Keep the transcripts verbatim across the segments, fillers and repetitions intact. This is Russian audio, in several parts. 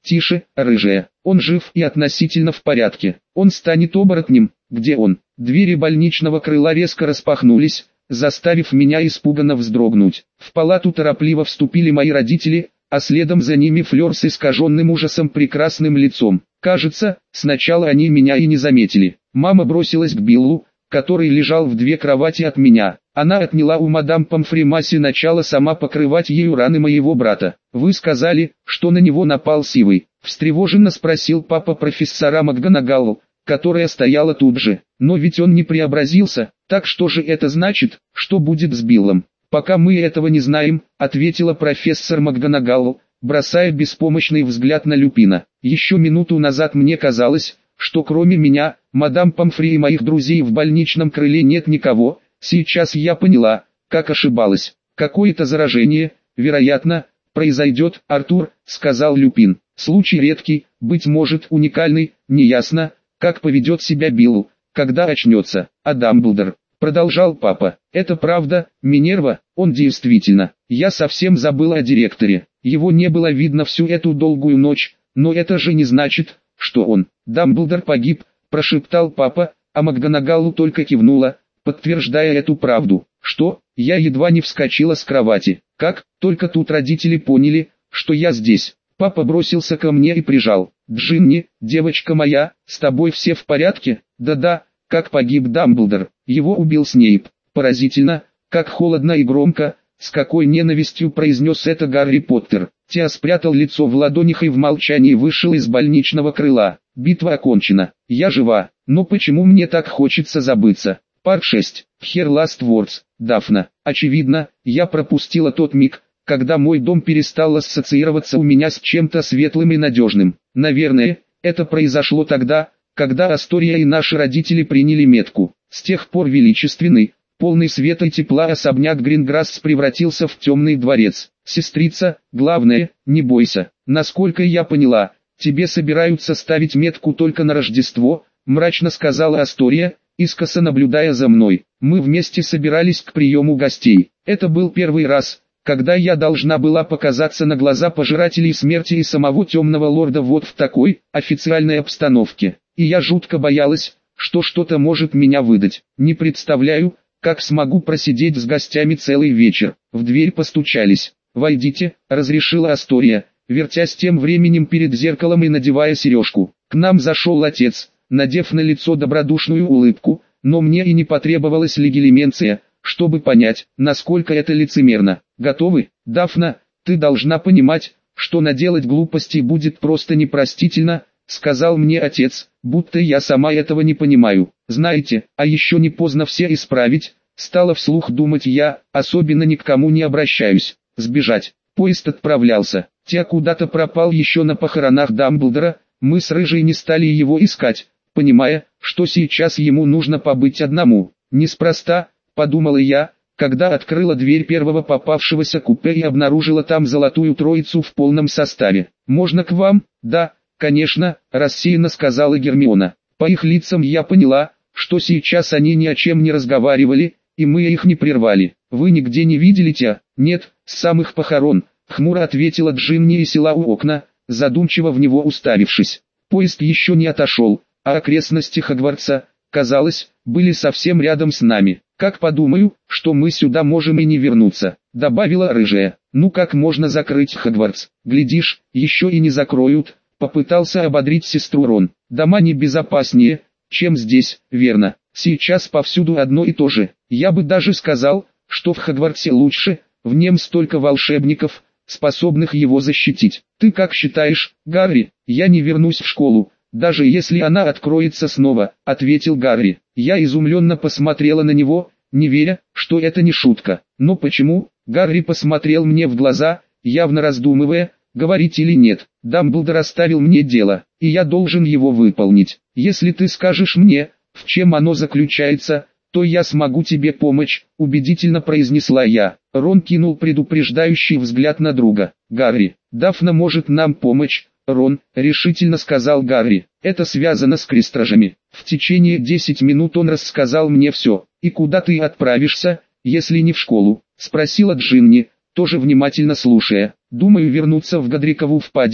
Тише, рыжая, он жив и относительно в порядке. Он станет оборотнем. Где он? Двери больничного крыла резко распахнулись, заставив меня испуганно вздрогнуть. В палату торопливо вступили мои родители, а следом за ними Флёр с искаженным ужасом прекрасным лицом. Кажется, сначала они меня и не заметили. Мама бросилась к Биллу, который лежал в две кровати от меня. Она отняла у мадам Помфри Масси начало сама покрывать ею раны моего брата. «Вы сказали, что на него напал Сивый?» — встревоженно спросил папа профессора МакГонагалл, которая стояла тут же. «Но ведь он не преобразился, так что же это значит, что будет с Биллом?» «Пока мы этого не знаем», — ответила профессор МакГонагалл, бросая беспомощный взгляд на Люпина. «Еще минуту назад мне казалось, что кроме меня, мадам Помфри и моих друзей в больничном крыле нет никого. Сейчас я поняла, как ошибалась. Какое-то заражение, вероятно, произойдет, Артур», — сказал Люпин. «Случай редкий, быть может уникальный, неясно, как поведет себя Билл, когда очнется. А Дамблдор», — продолжал папа, — «это правда, Минерва, он действительно. Я совсем забыл о директоре. Его не было видно всю эту долгую ночь, но это же не значит, что он». «Дамблдор погиб», — прошептал папа, а МакГонагалл только кивнула, подтверждая эту правду. «Что?» Я едва не вскочила с кровати. Как? Только тут родители поняли, что я здесь. Папа бросился ко мне и прижал. «Джинни, девочка моя, с тобой все в порядке?» «Да-да, как погиб Дамблдор, его убил Снейп». Поразительно, как холодно и громко, с какой ненавистью произнес это Гарри Поттер. Теа спрятал лицо в ладонях и в молчании вышел из больничного крыла. Битва окончена. Я жива, но почему мне так хочется забыться? Парт шесть. Her Last Words. Дафна. Очевидно, я пропустила тот миг, когда мой дом перестал ассоциироваться у меня с чем-то светлым и надежным. Наверное, это произошло тогда, когда Астория и наши родители приняли метку. С тех пор величественный, полный света и тепла особняк Гринграсс превратился в темный дворец. «Сестрица, главное, не бойся. Насколько я поняла, тебе собираются ставить метку только на Рождество», — мрачно сказала Астория, искоса наблюдая за мной. «Мы вместе собирались к приему гостей. Это был первый раз, когда я должна была показаться на глаза пожирателей смерти и самого темного лорда вот в такой официальной обстановке. И я жутко боялась, что что-то может меня выдать. Не представляю, как смогу просидеть с гостями целый вечер». В дверь постучались. «Войдите», — разрешила Астория, вертясь тем временем перед зеркалом и надевая сережку. К нам зашел отец, надев на лицо добродушную улыбку, но мне и не потребовалась легилименция, чтобы понять, насколько это лицемерно. «Готовы? Дафна, ты должна понимать, что наделать глупостей будет просто непростительно», — сказал мне отец, будто я сама этого не понимаю. «Знаете, а еще не поздно все исправить», — стала вслух думать я, особенно ни к кому не обращаюсь. Сбежать. Поезд отправлялся. Теа куда-то пропал еще на похоронах Дамблдора, мы с Рыжей не стали его искать, понимая, что сейчас ему нужно побыть одному. Неспроста, подумала я, когда открыла дверь первого попавшегося купе и обнаружила там золотую троицу в полном составе. «Можно к вам?» «Да, конечно», — рассеянно сказала Гермиона. По их лицам я поняла, что сейчас они ни о чем не разговаривали, и мы их не прервали. «Вы нигде не видели Теа?» «Нет, с самых похорон», — хмуро ответила Джинни и села у окна, задумчиво в него уставившись. Поезд еще не отошел, а окрестности Хогвартса, казалось, были совсем рядом с нами. «Как подумаю, что мы сюда можем и не вернуться», — добавила Рыжая. «Ну как можно закрыть Хогвартс? Глядишь, еще и не закроют», — попытался ободрить сестру Рон. «Дома не безопаснее, чем здесь, верно? Сейчас повсюду одно и то же. Я бы даже сказал, что в Хогвартсе лучше, в нем столько волшебников, способных его защитить. Ты как считаешь, Гарри?» «Я не вернусь в школу, даже если она откроется снова», — ответил Гарри. Я изумленно посмотрела на него, не веря, что это не шутка. «Но почему?» Гарри посмотрел мне в глаза, явно раздумывая, говорить или нет. «Дамблдор оставил мне дело, и я должен его выполнить. Если ты скажешь мне, в чем оно заключается, то я смогу тебе помочь», — убедительно произнесла я. Рон кинул предупреждающий взгляд на друга. «Гарри, Дафна может нам помочь». «Рон», — решительно сказал Гарри, — «это связано с крестражами. В течение десяти минут он рассказал мне все. И куда ты отправишься, если не в школу?» — спросила Джинни, тоже внимательно слушая. «Думаю вернуться в Годрикову впадину»,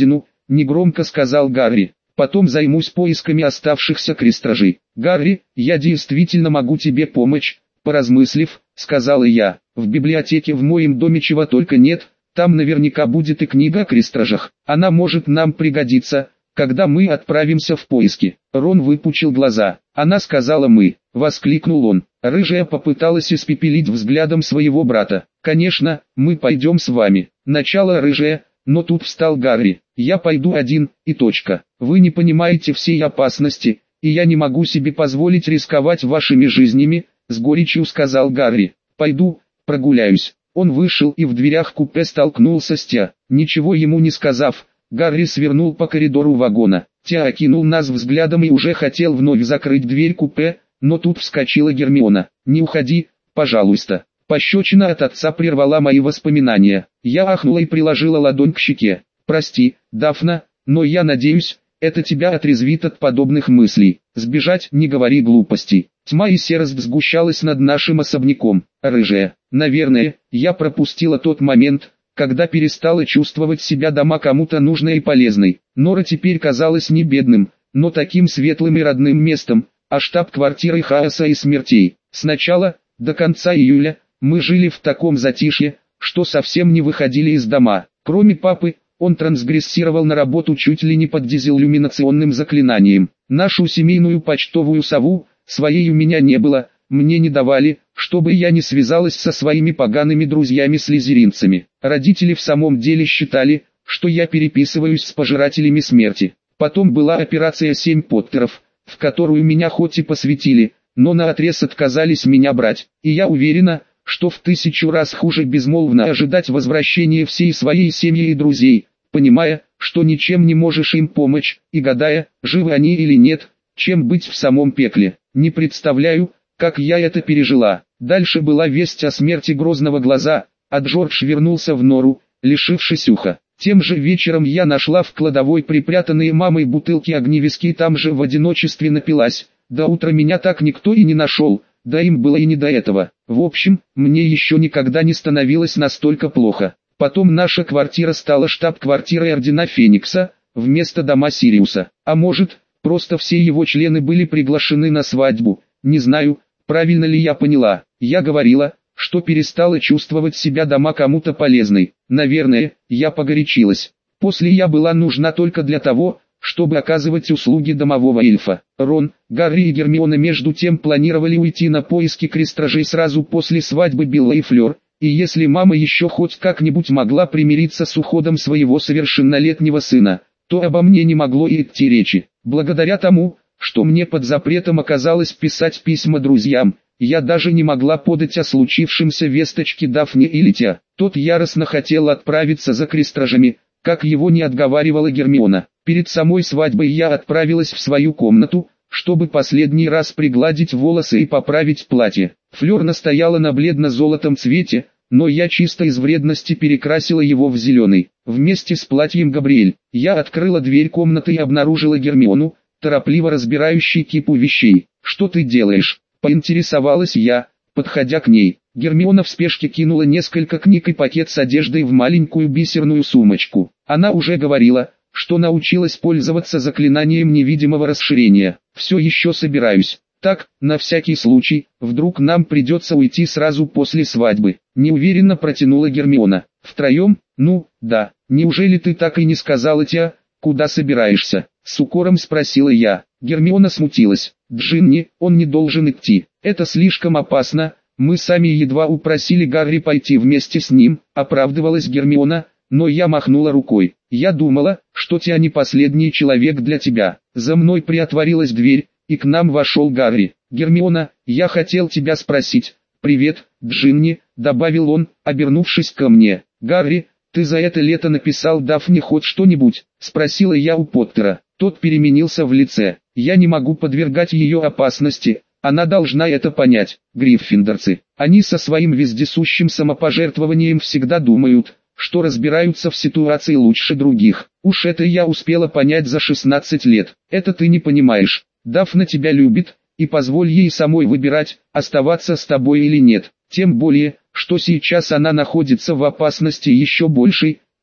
негромко сказал Гарри. Потом займусь поисками оставшихся крестражей. Гарри, я действительно могу тебе помочь, поразмыслив, сказала я. В библиотеке в моем доме чего только нет, там наверняка будет и книга о крестражах. Она может нам пригодиться, когда мы отправимся в поиски. Рон выпучил глаза. Она сказала «мы», воскликнул он. Рыжая попыталась испепелить взглядом своего брата. Конечно, мы пойдем с вами. Начало рыжая, но тут встал Гарри. Я пойду один, и точка. Вы не понимаете всей опасности, и я не могу себе позволить рисковать вашими жизнями, с горечью сказал Гарри. Пойду, прогуляюсь. Он вышел и в дверях купе столкнулся с Тя. Ничего ему не сказав, Гарри свернул по коридору вагона. Тя окинул нас взглядом и уже хотел вновь закрыть дверь купе, но тут вскочила Гермиона. «Не уходи, пожалуйста». Пощечина от отца прервала мои воспоминания. Я ахнула и приложила ладонь к щеке. «Прости, Дафна, но я надеюсь, это тебя отрезвит от подобных мыслей. Сбежать, не говори глупостей». Тьма и серость сгущалась над нашим особняком. Рыжая. Наверное, я пропустила тот момент, когда перестала чувствовать себя дома кому-то нужной и полезной. Нора теперь казалась не бедным, но таким светлым и родным местом, а штаб-квартирой хаоса и смертей. Сначала, до конца июля, мы жили в таком затишье, что совсем не выходили из дома. Кроме папы, он трансгрессировал на работу чуть ли не под дизелюминационным заклинанием. Нашу семейную почтовую сову, своей у меня не было, мне не давали, чтобы я не связалась со своими погаными друзьями-слизеринцами. Родители в самом деле считали, что я переписываюсь с пожирателями смерти. Потом была операция «Семь Поттеров», в которую меня хоть и посвятили, но наотрез отказались меня брать. И я уверена, что в тысячу раз хуже безмолвно ожидать возвращения всей своей семьи и друзей, понимая, что ничем не можешь им помочь, и гадая, живы они или нет, чем быть в самом пекле. Не представляю, как я это пережила. Дальше была весть о смерти Грозного Глаза, а Джордж вернулся в нору, лишившись уха. Тем же вечером я нашла в кладовой припрятанные мамой бутылки огневиски и там же в одиночестве напилась. До утра меня так никто и не нашел, да им было и не до этого. В общем, мне еще никогда не становилось настолько плохо. Потом наша квартира стала штаб-квартирой Ордена Феникса, вместо дома Сириуса. А может, просто все его члены были приглашены на свадьбу, не знаю, правильно ли я поняла. Я говорила, что перестала чувствовать себя дома кому-то полезной. Наверное, я погорячилась. После я была нужна только для того, чтобы оказывать услуги домового эльфа. Рон, Гарри и Гермиона между тем планировали уйти на поиски крестражей сразу после свадьбы Билла и Флёр, и если мама еще хоть как-нибудь могла примириться с уходом своего совершеннолетнего сына, то обо мне не могло и идти речи. Благодаря тому, что мне под запретом оказалось писать письма друзьям, я даже не могла подать о случившемся весточке Дафне или Тя. Тот яростно хотел отправиться за крестражами, как его не отговаривала Гермиона. Перед самой свадьбой я отправилась в свою комнату, чтобы последний раз пригладить волосы и поправить платье. Флёр настояла на бледно-золотом цвете, но я чисто из вредности перекрасила его в зеленый. Вместе с платьем Габриэль. Я открыла дверь комнаты и обнаружила Гермиону, торопливо разбирающей кипу вещей. «Что ты делаешь?» — поинтересовалась я, подходя к ней. Гермиона в спешке кинула несколько книг и пакет с одеждой в маленькую бисерную сумочку. Она уже говорила, что научилась пользоваться заклинанием невидимого расширения. «Все еще собираюсь. Так, на всякий случай, вдруг нам придется уйти сразу после свадьбы», — неуверенно протянула Гермиона. «Втроем? Ну, да. Неужели ты так и не сказала Тя, куда собираешься?» — с укором спросила я. Гермиона смутилась. «Джинни, он не должен идти. Это слишком опасно. Мы сами едва упросили Гарри пойти вместе с ним», — оправдывалась Гермиона, но я махнула рукой. «Я думала, что Тя не последний человек для тебя». За мной приотворилась дверь, и к нам вошел Гарри. «Гермиона, я хотел тебя спросить». «Привет, Джинни», — добавил он, обернувшись ко мне. «Гарри, ты за это лето написал Дафне хоть что-нибудь?» — спросила я у Поттера. Тот переменился в лице. «Я не могу подвергать ее опасности, она должна это понять». Гриффиндорцы, они со своим вездесущим самопожертвованием всегда думают, что разбираются в ситуации лучше других. Уж это я успела понять за шестнадцать лет. Это ты не понимаешь. Дафна тебя любит, и позволь ей самой выбирать, оставаться с тобой или нет. Тем более, что сейчас она находится в опасности еще большей,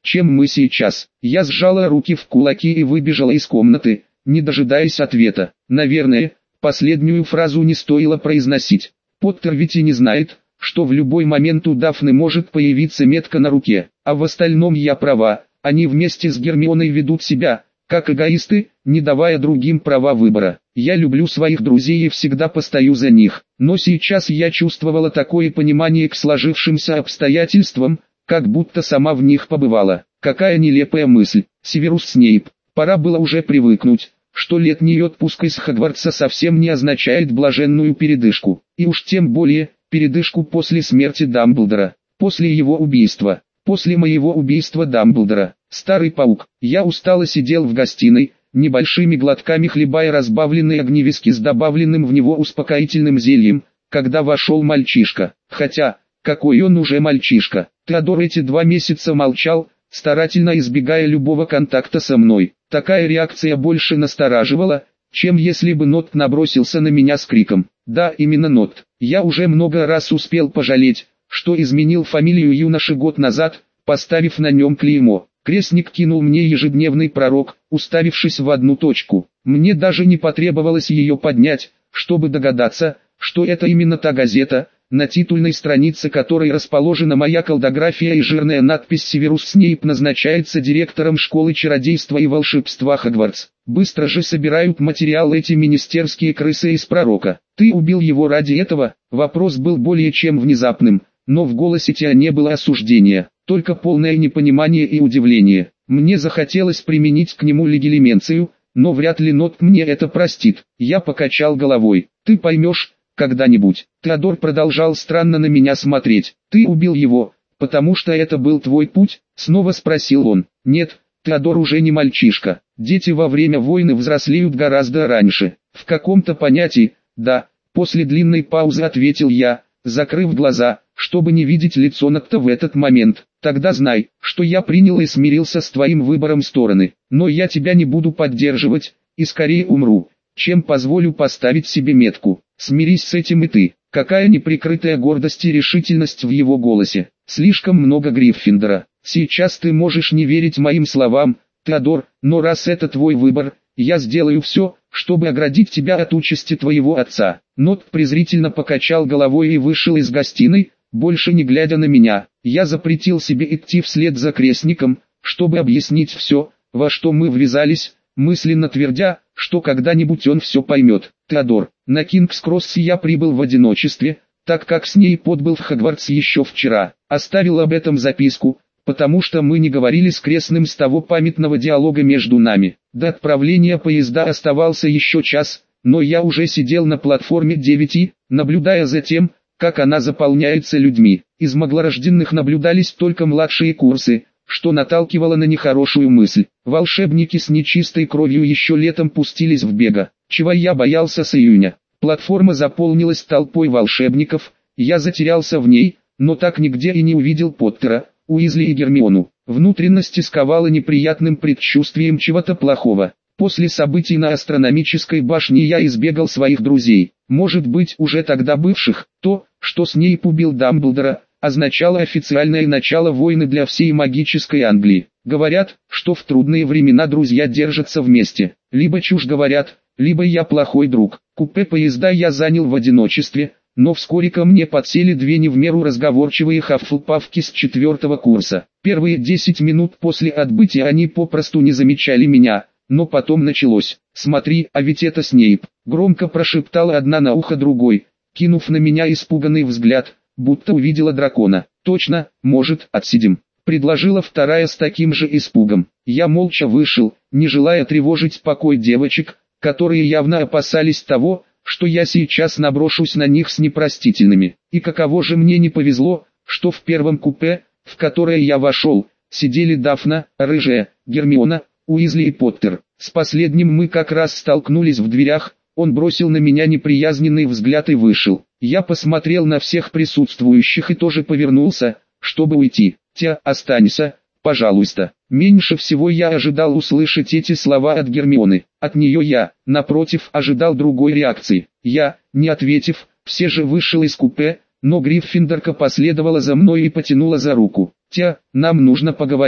чем мы сейчас. Я сжала руки в кулаки и выбежала из комнаты, не дожидаясь ответа. Наверное, последнюю фразу не стоило произносить. Поттер ведь и не знает, что в любой момент у Дафны может появиться метка на руке. А в остальном я права, они вместе с Гермионой ведут себя, как эгоисты, не давая другим права выбора. Я люблю своих друзей и всегда постою за них. Но сейчас я чувствовала такое понимание к сложившимся обстоятельствам, как будто сама в них побывала. Какая нелепая мысль. Северус Снейп. Пора было уже привыкнуть, что летний отпуск из Хогвартса совсем не означает блаженную передышку. И уж тем более, передышку после смерти Дамблдора. После его убийства. После моего убийства Дамблдора. Старый паук. Я устало сидел в гостиной, небольшими глотками хлебая разбавленный огневиски с добавленным в него успокоительным зельем, когда вошел мальчишка. Хотя, какой он уже мальчишка. Теодор эти два месяца молчал, старательно избегая любого контакта со мной. Такая реакция больше настораживала, чем если бы Нот набросился на меня с криком. Да, именно Нот. Я уже много раз успел пожалеть, что изменил фамилию юноши год назад, поставив на нем клеймо. Крестник кинул мне ежедневный пророк, уставившись в одну точку. Мне даже не потребовалось ее поднять, чтобы догадаться, что это именно та газета, на титульной странице которой расположена моя колдография и жирная надпись «Северус Снейп назначается директором школы чародейства и волшебства Хогвартс». Быстро же собирают материал эти министерские крысы из пророка. «Ты убил его ради этого?» Вопрос был более чем внезапным, но в голосе Тиа не было осуждения, только полное непонимание и удивление. Мне захотелось применить к нему легилименцию, но вряд ли Нот мне это простит. Я покачал головой. «Ты поймешь когда-нибудь». Теодор продолжал странно на меня смотреть. «Ты убил его, потому что это был твой путь?» Снова спросил он. «Нет, Теодор уже не мальчишка. Дети во время войны взрослеют гораздо раньше. В каком-то понятии, да». После длинной паузы ответил я, закрыв глаза, чтобы не видеть лицо Нотта в этот момент. «Тогда знай, что я принял и смирился с твоим выбором стороны. Но я тебя не буду поддерживать, и скорее умру, чем позволю поставить себе метку. Смирись с этим и ты». Какая неприкрытая гордость и решительность в его голосе. Слишком много Гриффиндора. Сейчас ты можешь не верить моим словам, Теодор, но раз это твой выбор, я сделаю все, чтобы оградить тебя от участи твоего отца. Нот презрительно покачал головой и вышел из гостиной, больше не глядя на меня. Я запретил себе идти вслед за крестником, чтобы объяснить все, во что мы ввязались, мысленно твердя, что когда-нибудь он все поймет. Теодор, на Кингс-Кросс я прибыл в одиночестве, так как Снейп отбыл в Хогвартс еще вчера. Оставил об этом записку, потому что мы не говорили с крестным с того памятного диалога между нами. До отправления поезда оставался еще час, но я уже сидел на платформе девять, наблюдая за тем, как она заполняется людьми. Из маглорожденных наблюдались только младшие курсы, что наталкивало на нехорошую мысль. Волшебники с нечистой кровью еще летом пустились в бега, чего я боялся с июня. Платформа заполнилась толпой волшебников, я затерялся в ней, но так нигде и не увидел Поттера, Уизли и Гермиону. Внутренности сковало неприятным предчувствием чего-то плохого. После событий на астрономической башне я избегал своих друзей, может быть уже тогда бывших. То, что Снейп убил Дамблдора, означало официальное начало войны для всей магической Англии. Говорят, что в трудные времена друзья держатся вместе. Либо чушь говорят, либо я плохой друг. Купе поезда я занял в одиночестве, но вскоре ко мне подсели две не в меру разговорчивые хаффлпафки с четвертого курса. Первые десять минут после отбытия они попросту не замечали меня, но потом началось. «Смотри, а ведь это Снейп», — громко прошептала одна на ухо другой, кинув на меня испуганный взгляд, будто увидела дракона. «Точно, может, отсидим», — предложила вторая с таким же испугом. Я молча вышел, не желая тревожить покой девочек, которые явно опасались того, что я сейчас наброшусь на них с непростительными. И каково же мне не повезло, что в первом купе, в которое я вошел, сидели Дафна, Рыжая, Гермиона, Уизли и Поттер. С последним мы как раз столкнулись в дверях, он бросил на меня неприязненный взгляд и вышел. Я посмотрел на всех присутствующих и тоже повернулся, чтобы уйти. «Тя, останься, пожалуйста». Меньше всего я ожидал услышать эти слова от Гермионы. От нее я, напротив, ожидал другой реакции. Я, не ответив, все же вышел из купе, но Гриффиндорка последовала за мной и потянула за руку. «Тя, нам нужно поговорить».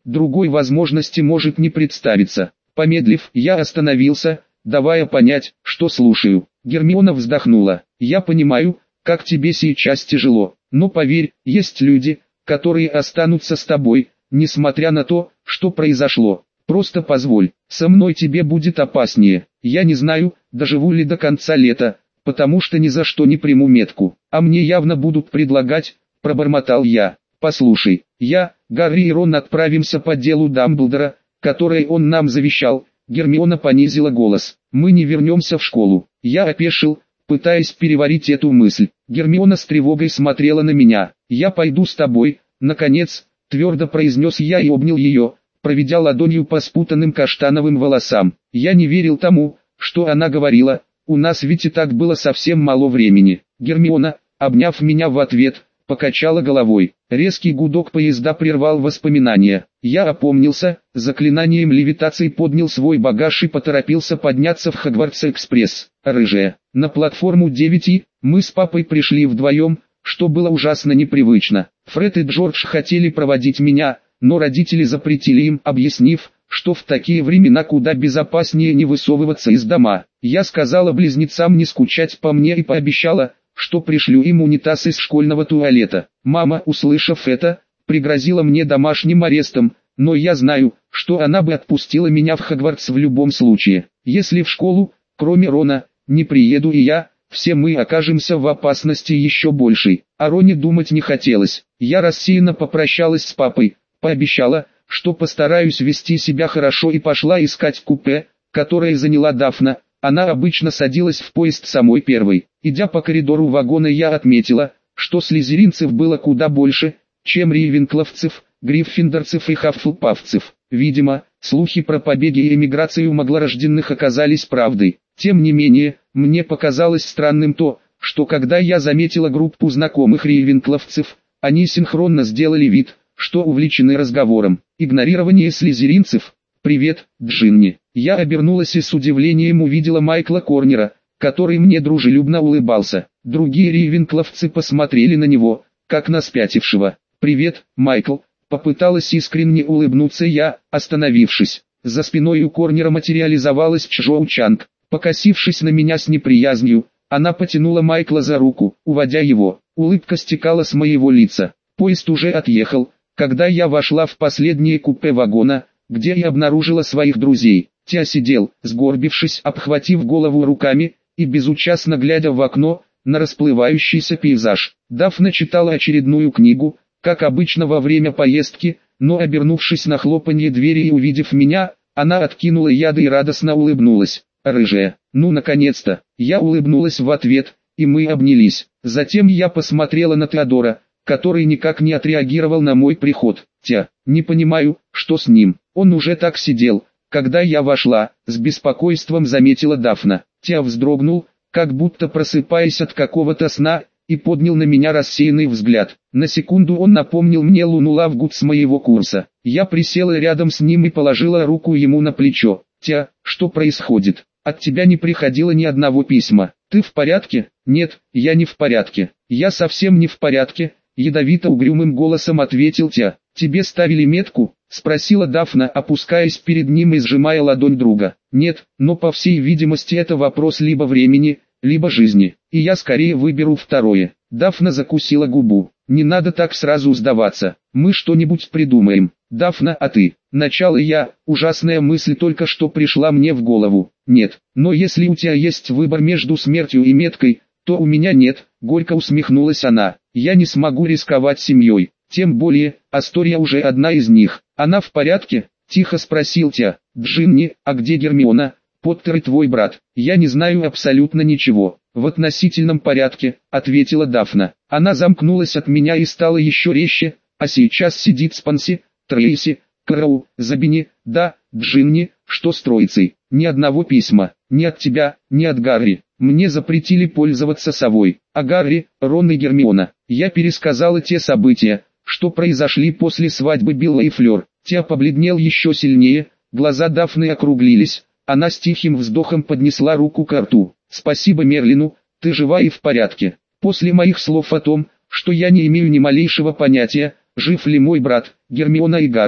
другой возможности может не представиться. Помедлив, я остановился, давая понять, что слушаю. Гермиона вздохнула. «Я понимаю, как тебе сейчас тяжело, но поверь, есть люди, которые останутся с тобой, несмотря на то, что произошло. Просто позволь, со мной тебе будет опаснее. Я не знаю, доживу ли до конца лета, потому что ни за что не приму метку, а мне явно будут предлагать», — пробормотал я. «Послушай, я, Гарри и Рон отправимся по делу Дамблдора, которое он нам завещал». Гермиона понизила голос. «Мы не вернемся в школу». Я опешил, пытаясь переварить эту мысль. Гермиона с тревогой смотрела на меня. «Я пойду с тобой», — наконец, твердо произнес я и обнял ее, проведя ладонью по спутанным каштановым волосам. Я не верил тому, что она говорила, у нас ведь и так было совсем мало времени. Гермиона, обняв меня в ответ, покачала головой. Резкий гудок поезда прервал воспоминания. Я опомнился, заклинанием левитации поднял свой багаж и поторопился подняться в Хогвартс-экспресс. Рыжая. На платформу девять И, мы с папой пришли вдвоем, что было ужасно непривычно. Фред и Джордж хотели проводить меня, но родители запретили им, объяснив, что в такие времена куда безопаснее не высовываться из дома. Я сказала близнецам не скучать по мне и пообещала, что пришлю им унитаз из школьного туалета. Мама, услышав это, пригрозила мне домашним арестом, но я знаю, что она бы отпустила меня в Хогвартс в любом случае. Если в школу, кроме Рона, не приеду и я, все мы окажемся в опасности еще большей. О Роне думать не хотелось. Я рассеянно попрощалась с папой, пообещала, что постараюсь вести себя хорошо и пошла искать купе, которое заняла Дафна. Она обычно садилась в поезд самой первой. Идя по коридору вагона, я отметила, что слизеринцев было куда больше, чем рейвенкловцев, гриффиндорцев и хаффлпафцев. Видимо, слухи про побеги и эмиграцию маглорожденных оказались правдой. Тем не менее, мне показалось странным то, что когда я заметила группу знакомых рейвенкловцев, они синхронно сделали вид, что увлечены разговором. Игнорирование слизеринцев. «Привет, Джинни». Я обернулась и с удивлением увидела Майкла Корнера, который мне дружелюбно улыбался. Другие рейвенкловцы посмотрели на него, как на спятившего. «Привет, Майкл», — попыталась искренне улыбнуться я, остановившись. За спиной у Корнера материализовалась Чжоу Чанг. Покосившись на меня с неприязнью, она потянула Майкла за руку, уводя его. Улыбка стекала с моего лица. Поезд уже отъехал, когда я вошла в последнее купе вагона, где я обнаружила своих друзей. Тя сидел, сгорбившись, обхватив голову руками, и безучастно глядя в окно, на расплывающийся пейзаж. Дафна читала очередную книгу, как обычно во время поездки, но обернувшись на хлопанье двери и увидев меня, она откинула яды и радостно улыбнулась. «Рыжая, ну наконец-то!» Я улыбнулась в ответ, и мы обнялись. Затем я посмотрела на Теодора, который никак не отреагировал на мой приход. «Тя, не понимаю, что с ним. Он уже так сидел, когда я вошла», — с беспокойством заметила Дафна. Тя вздрогнул, как будто просыпаясь от какого-то сна, и поднял на меня рассеянный взгляд. На секунду он напомнил мне Луну Лавгуд с моего курса. Я присела рядом с ним и положила руку ему на плечо. «Тя, что происходит? От тебя не приходило ни одного письма. Ты в порядке?» «Нет, я не в порядке. Я совсем не в порядке», — ядовито-угрюмым голосом ответил Тя. «Тебе ставили метку?» — спросила Дафна, опускаясь перед ним и сжимая ладонь друга. «Нет, но по всей видимости это вопрос либо времени, либо жизни, и я скорее выберу второе». Дафна закусила губу. «Не надо так сразу сдаваться, мы что-нибудь придумаем». «Дафна, а ты?» Начало я, ужасная мысль только что пришла мне в голову. «Нет, но если у тебя есть выбор между смертью и меткой, то у меня нет», — горько усмехнулась она. «Я не смогу рисковать семьей, тем более, Астория уже одна из них». «Она в порядке?» — тихо спросил Тя. «Джинни, а где Гермиона, Поттер и твой брат?» «Я не знаю абсолютно ничего». «В относительном порядке», — ответила Дафна. Она замкнулась от меня и стала еще резче, а сейчас сидит с Панси, Трейси, Кроу, Забини. «Да, Джинни, что с троицей?» «Ни одного письма, ни от тебя, ни от Гарри. Мне запретили пользоваться совой. А Гарри, Рон и Гермиона». Я пересказала те события, что произошли после свадьбы Билла и Флёр. Тя побледнел еще сильнее, глаза Дафны округлились, она с тихим вздохом поднесла руку к рту. «Спасибо Мерлину, ты жива и в порядке». После моих слов о том, что я не имею ни малейшего понятия, жив ли мой брат, Гермиона и Гарри,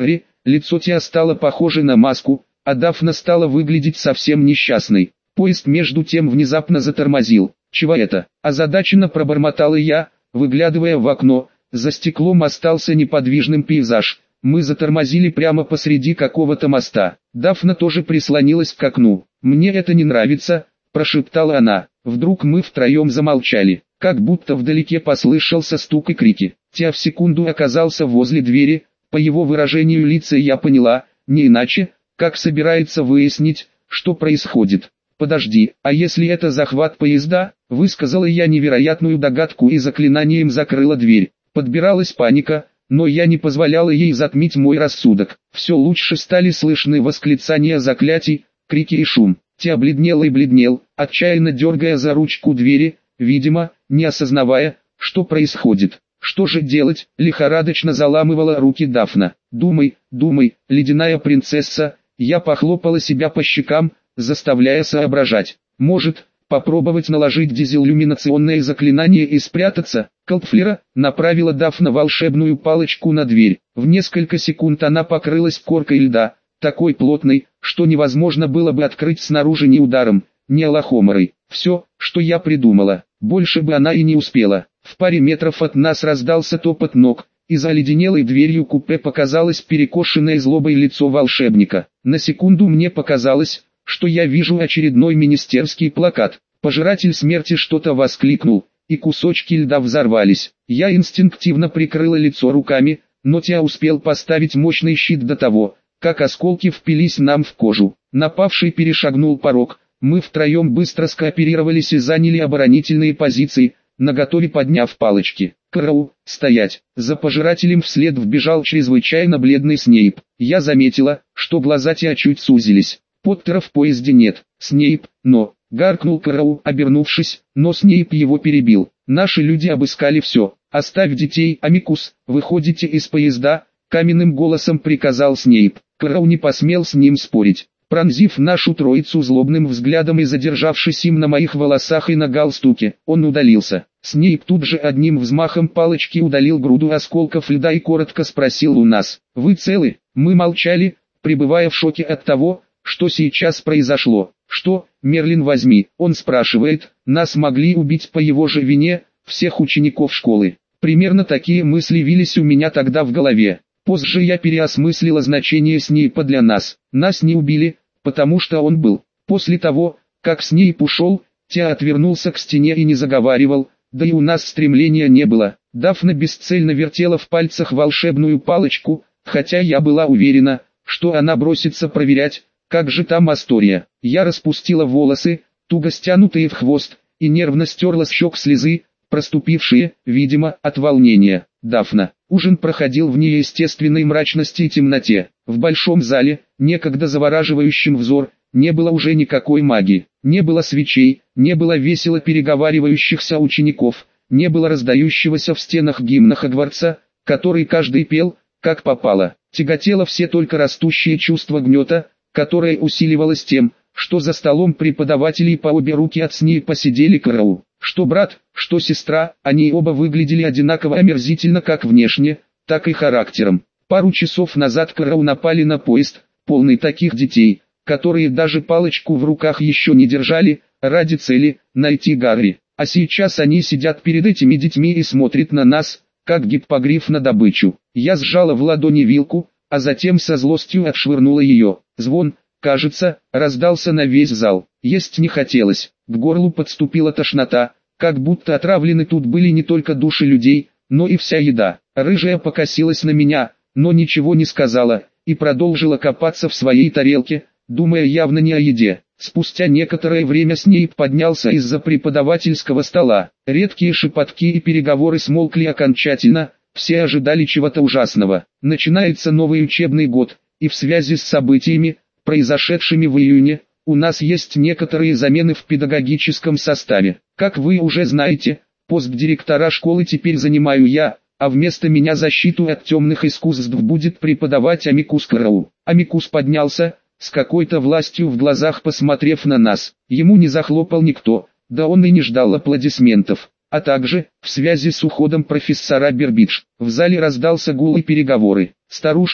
Лицо Тиа стало похоже на маску, а Дафна стала выглядеть совсем несчастной. Поезд между тем внезапно затормозил. «Чего это?» – озадаченно пробормотала я, выглядывая в окно. За стеклом остался неподвижным пейзаж. Мы затормозили прямо посреди какого-то моста. Дафна тоже прислонилась к окну. «Мне это не нравится», – прошептала она. Вдруг мы втроем замолчали. Как будто вдалеке послышался стук и крики. Тиа в секунду оказался возле двери. По его выражению лица я поняла, не иначе, как собирается выяснить, что происходит. «Подожди, а если это захват поезда?» – высказала я невероятную догадку и заклинанием закрыла дверь. Подбиралась паника, но я не позволяла ей затмить мой рассудок. Все лучше стали слышны восклицания заклятий, крики и шум. Тиа бледнел и бледнел, отчаянно дергая за ручку двери, видимо, не осознавая, что происходит. «Что же делать?» – лихорадочно заламывала руки Дафна. «Думай, думай, ледяная принцесса!» Я похлопала себя по щекам, заставляя соображать. «Может, попробовать наложить дезиллюминационное заклинание и спрятаться?» Колдфлера направила Дафна волшебную палочку на дверь. В несколько секунд она покрылась коркой льда, такой плотной, что невозможно было бы открыть снаружи ни ударом, ни алахоморой. Все, что я придумала. Больше бы она и не успела. В паре метров от нас раздался топот ног, и за оледенелой дверью купе показалось перекошенное злобой лицо волшебника. На секунду мне показалось, что я вижу очередной министерский плакат. Пожиратель смерти что-то воскликнул, и кусочки льда взорвались. Я инстинктивно прикрыла лицо руками, но Тиа успел поставить мощный щит до того, как осколки впились нам в кожу. Напавший перешагнул порог, мы втроем быстро скооперировались и заняли оборонительные позиции, наготове подняв палочки. «Караул, стоять!» За пожирателем вслед вбежал чрезвычайно бледный Снейп. Я заметила, что глаза Тиа чуть сузились. Поттера в поезде нет. «Снейп, но...» — гаркнул Караул, обернувшись, но Снейп его перебил. «Наши люди обыскали все. Оставь детей, Амикус, выходите из поезда», — каменным голосом приказал Снейп. Караул не посмел с ним спорить. Пронзив нашу троицу злобным взглядом и задержавшись им на моих волосах и на галстуке, он удалился. Снейп тут же одним взмахом палочки удалил груду осколков льда и коротко спросил у нас: «Вы целы?» Мы молчали, пребывая в шоке от того, что сейчас произошло. «Что, Мерлин, возьми?» Он спрашивает, нас могли убить по его же вине, всех учеников школы. Примерно такие мысли вились у меня тогда в голове. Позже я переосмыслила значение Снейпа для нас. Нас не убили, потому что он был. После того, как Снейп ушел, Тиа отвернулся к стене и не заговаривал, да и у нас стремления не было. Дафна бесцельно вертела в пальцах волшебную палочку, хотя я была уверена, что она бросится проверять, как же там Астория. Я распустила волосы, туго стянутые в хвост, и нервно стерла с щек слезы, проступившие, видимо, от волнения. Дафна. Ужин проходил в неестественной мрачности и темноте. В большом зале, некогда завораживающем взор, не было уже никакой магии. Не было свечей, не было весело переговаривающихся учеников, не было раздающегося в стенах гимна Хогвартса, который каждый пел, как попало. Тяготело все только растущее чувство гнета, которое усиливалось тем, что за столом преподавателей по обе руки от Снейпа сидели Караул. Что брат, что сестра, они оба выглядели одинаково омерзительно как внешне, так и характером. Пару часов назад Караул напали на поезд, полный таких детей, которые даже палочку в руках еще не держали, ради цели – найти Гарри. А сейчас они сидят перед этими детьми и смотрят на нас, как гиппогриф на добычу. Я сжала в ладони вилку, а затем со злостью отшвырнула ее. Звон, кажется, раздался на весь зал. Есть не хотелось, к горлу подступила тошнота, как будто отравлены тут были не только души людей, но и вся еда. Рыжая покосилась на меня, но ничего не сказала, и продолжила копаться в своей тарелке, думая явно не о еде. Спустя некоторое время Снейп поднялся из-за преподавательского стола. Редкие шепотки и переговоры смолкли окончательно, все ожидали чего-то ужасного. Начинается новый учебный год, и в связи с событиями, произошедшими в июне, у нас есть некоторые замены в педагогическом составе. Как вы уже знаете, пост директора школы теперь занимаю я, а вместо меня защиту от темных искусств будет преподавать Амикус Караул. Амикус поднялся, с какой-то властью в глазах посмотрев на нас. Ему не захлопал никто, да он и не ждал аплодисментов. А также, в связи с уходом профессора Бербидж, в зале раздался гул и переговоры. Старушку,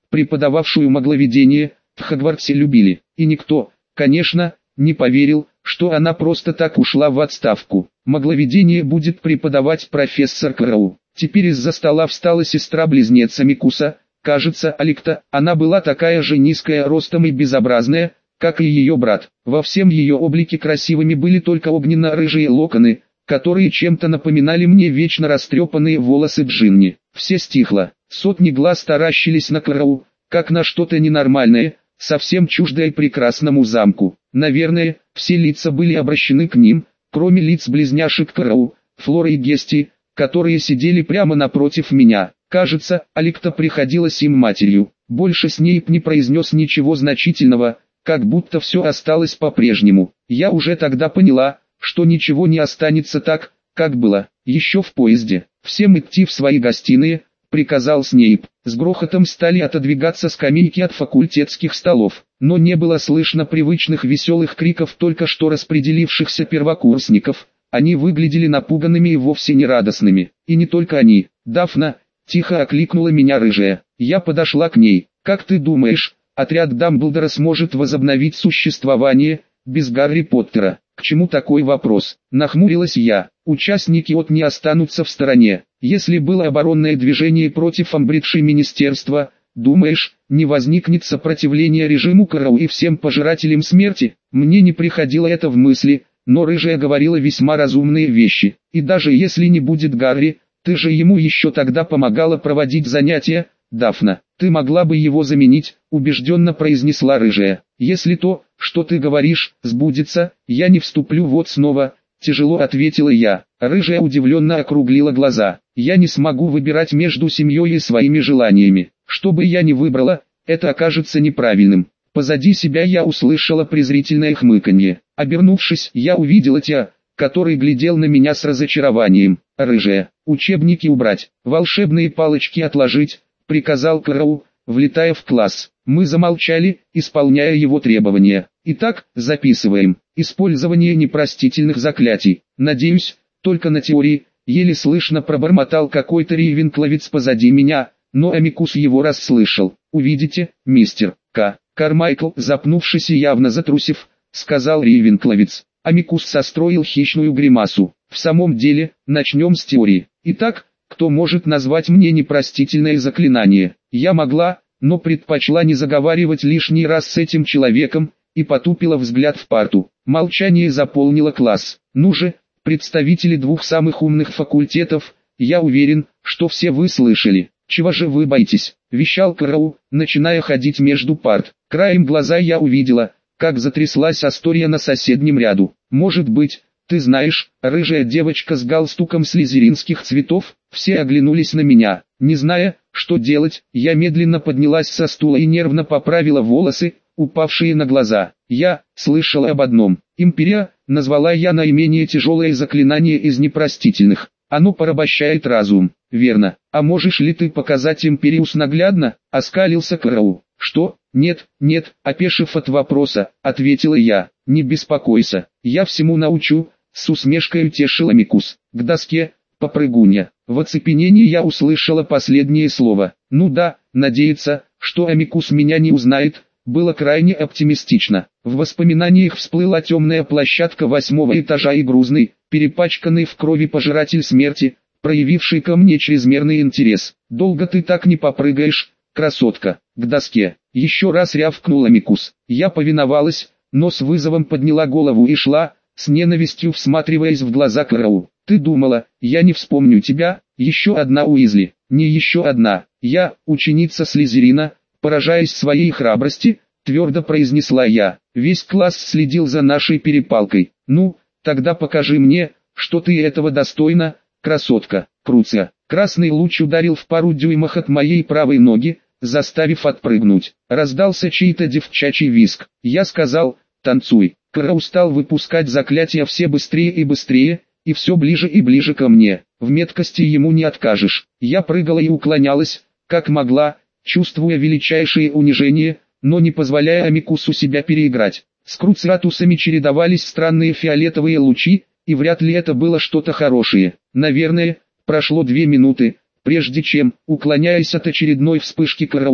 преподававшую магловедение, в Хогвартсе любили, и никто, конечно, не поверил, что она просто так ушла в отставку. Магловедение будет преподавать профессор Кроу. Теперь из-за стола встала сестра-близнеца Микуса, кажется, Аликта. Она была такая же низкая ростом и безобразная, как и ее брат. Во всем ее облике красивыми были только огненно-рыжие локоны, которые чем-то напоминали мне вечно растрепанные волосы Джинни. Все стихло. Сотни глаз таращились на Кроу, как на что-то ненормальное, совсем чуждое прекрасному замку. Наверное, все лица были обращены к ним, кроме лиц близняшек Кроу, Флоры и Гести, которые сидели прямо напротив меня. Кажется, Аликта приходилась им матерью. Больше Снейп не произнес ничего значительного, как будто все осталось по-прежнему. Я уже тогда поняла, что ничего не останется так, как было. Еще в поезде. Всем идти в свои гостиные, приказал Снейп. С грохотом стали отодвигаться скамейки от факультетских столов, но не было слышно привычных веселых криков только что распределившихся первокурсников. Они выглядели напуганными и вовсе не радостными. И не только они. Дафна тихо окликнула меня рыжая. Я подошла к ней. Как ты думаешь, отряд Дамблдора сможет возобновить существование без Гарри Поттера? К чему такой вопрос? Нахмурилась я. Участники от не останутся в стороне. Если было оборонное движение против Амбриджа министерства, думаешь, не возникнет сопротивления режиму Кроу и всем пожирателям смерти? Мне не приходило это в мысли, но рыжая говорила весьма разумные вещи. И даже если не будет Гарри, ты же ему еще тогда помогала проводить занятия, Дафна. Ты могла бы его заменить, убежденно произнесла рыжая. Если то, что ты говоришь, сбудется, я не вступлю вот снова, тяжело ответила я. Рыжая удивленно округлила глаза. Я не смогу выбирать между семьей и своими желаниями. Что бы я ни выбрала, это окажется неправильным. Позади себя я услышала презрительное хмыканье. Обернувшись, я увидела Тя, который глядел на меня с разочарованием. Рыжая, учебники убрать, волшебные палочки отложить, приказал Кроу, влетая в класс. Мы замолчали, исполняя его требования. Итак, записываем. Использование непростительных заклятий. Надеюсь, только на теории, еле слышно пробормотал какой-то рейвенкловец позади меня, но Амикус его расслышал. Увидите, мистер К. Кармайкл, запнувшись и явно затрусив, сказал рейвенкловец. Амикус состроил хищную гримасу. В самом деле, начнем с теории. Итак, кто может назвать мне непростительное заклинание? Я могла, но предпочла не заговаривать лишний раз с этим человеком, и потупила взгляд в парту. Молчание заполнило класс. Ну же, представители двух самых умных факультетов, я уверен, что все вы слышали. Чего же вы боитесь? Вещал Кроу, начиная ходить между парт. Краем глаза я увидела, как затряслась Астория на соседнем ряду. Может быть, ты знаешь, рыжая девочка с галстуком слизеринских цветов? Все оглянулись на меня. Не зная, что делать, я медленно поднялась со стула и нервно поправила волосы, упавшие на глаза. Я слышала об одном. Империя, назвала я наименее тяжелое заклинание из непростительных. Оно порабощает разум. Верно. А можешь ли ты показать Империус наглядно? Оскалился Кроу. Что? Нет, нет, опешив от вопроса, ответила я. Не беспокойся, я всему научу, с усмешкой утешила Микус. К доске, попрыгуня. В оцепенении я услышала последнее слово. Ну да, надеяться, что Амикус меня не узнает, было крайне оптимистично. В воспоминаниях всплыла темная площадка восьмого этажа и грузный, перепачканный в крови пожиратель смерти, проявивший ко мне чрезмерный интерес. «Долго ты так не попрыгаешь, красотка?» «К доске!» Еще раз рявкнула Микус. Я повиновалась, но с вызовом подняла голову и шла, с ненавистью всматриваясь в глаза Кроу. «Ты думала, я не вспомню тебя?» «Еще одна Уизли». «Не еще одна. Я, ученица Слизерина, поражаясь своей храбрости», твердо произнесла я. Весь класс следил за нашей перепалкой. «Ну, тогда покажи мне, что ты этого достойна, красотка». Круция. Красный луч ударил в пару дюймах от моей правой ноги, заставив отпрыгнуть. Раздался чей-то девчачий визг. Я сказал: «Танцуй». Кроу стал выпускать заклятия все быстрее и быстрее, и все ближе и ближе ко мне. В меткости ему не откажешь. Я прыгала и уклонялась, как могла, чувствуя величайшее унижение, но не позволяя Амикусу себя переиграть. С Круциатусами чередовались странные фиолетовые лучи, и вряд ли это было что-то хорошее. Наверное, прошло две минуты, прежде чем, уклоняясь от очередной вспышки Кроу,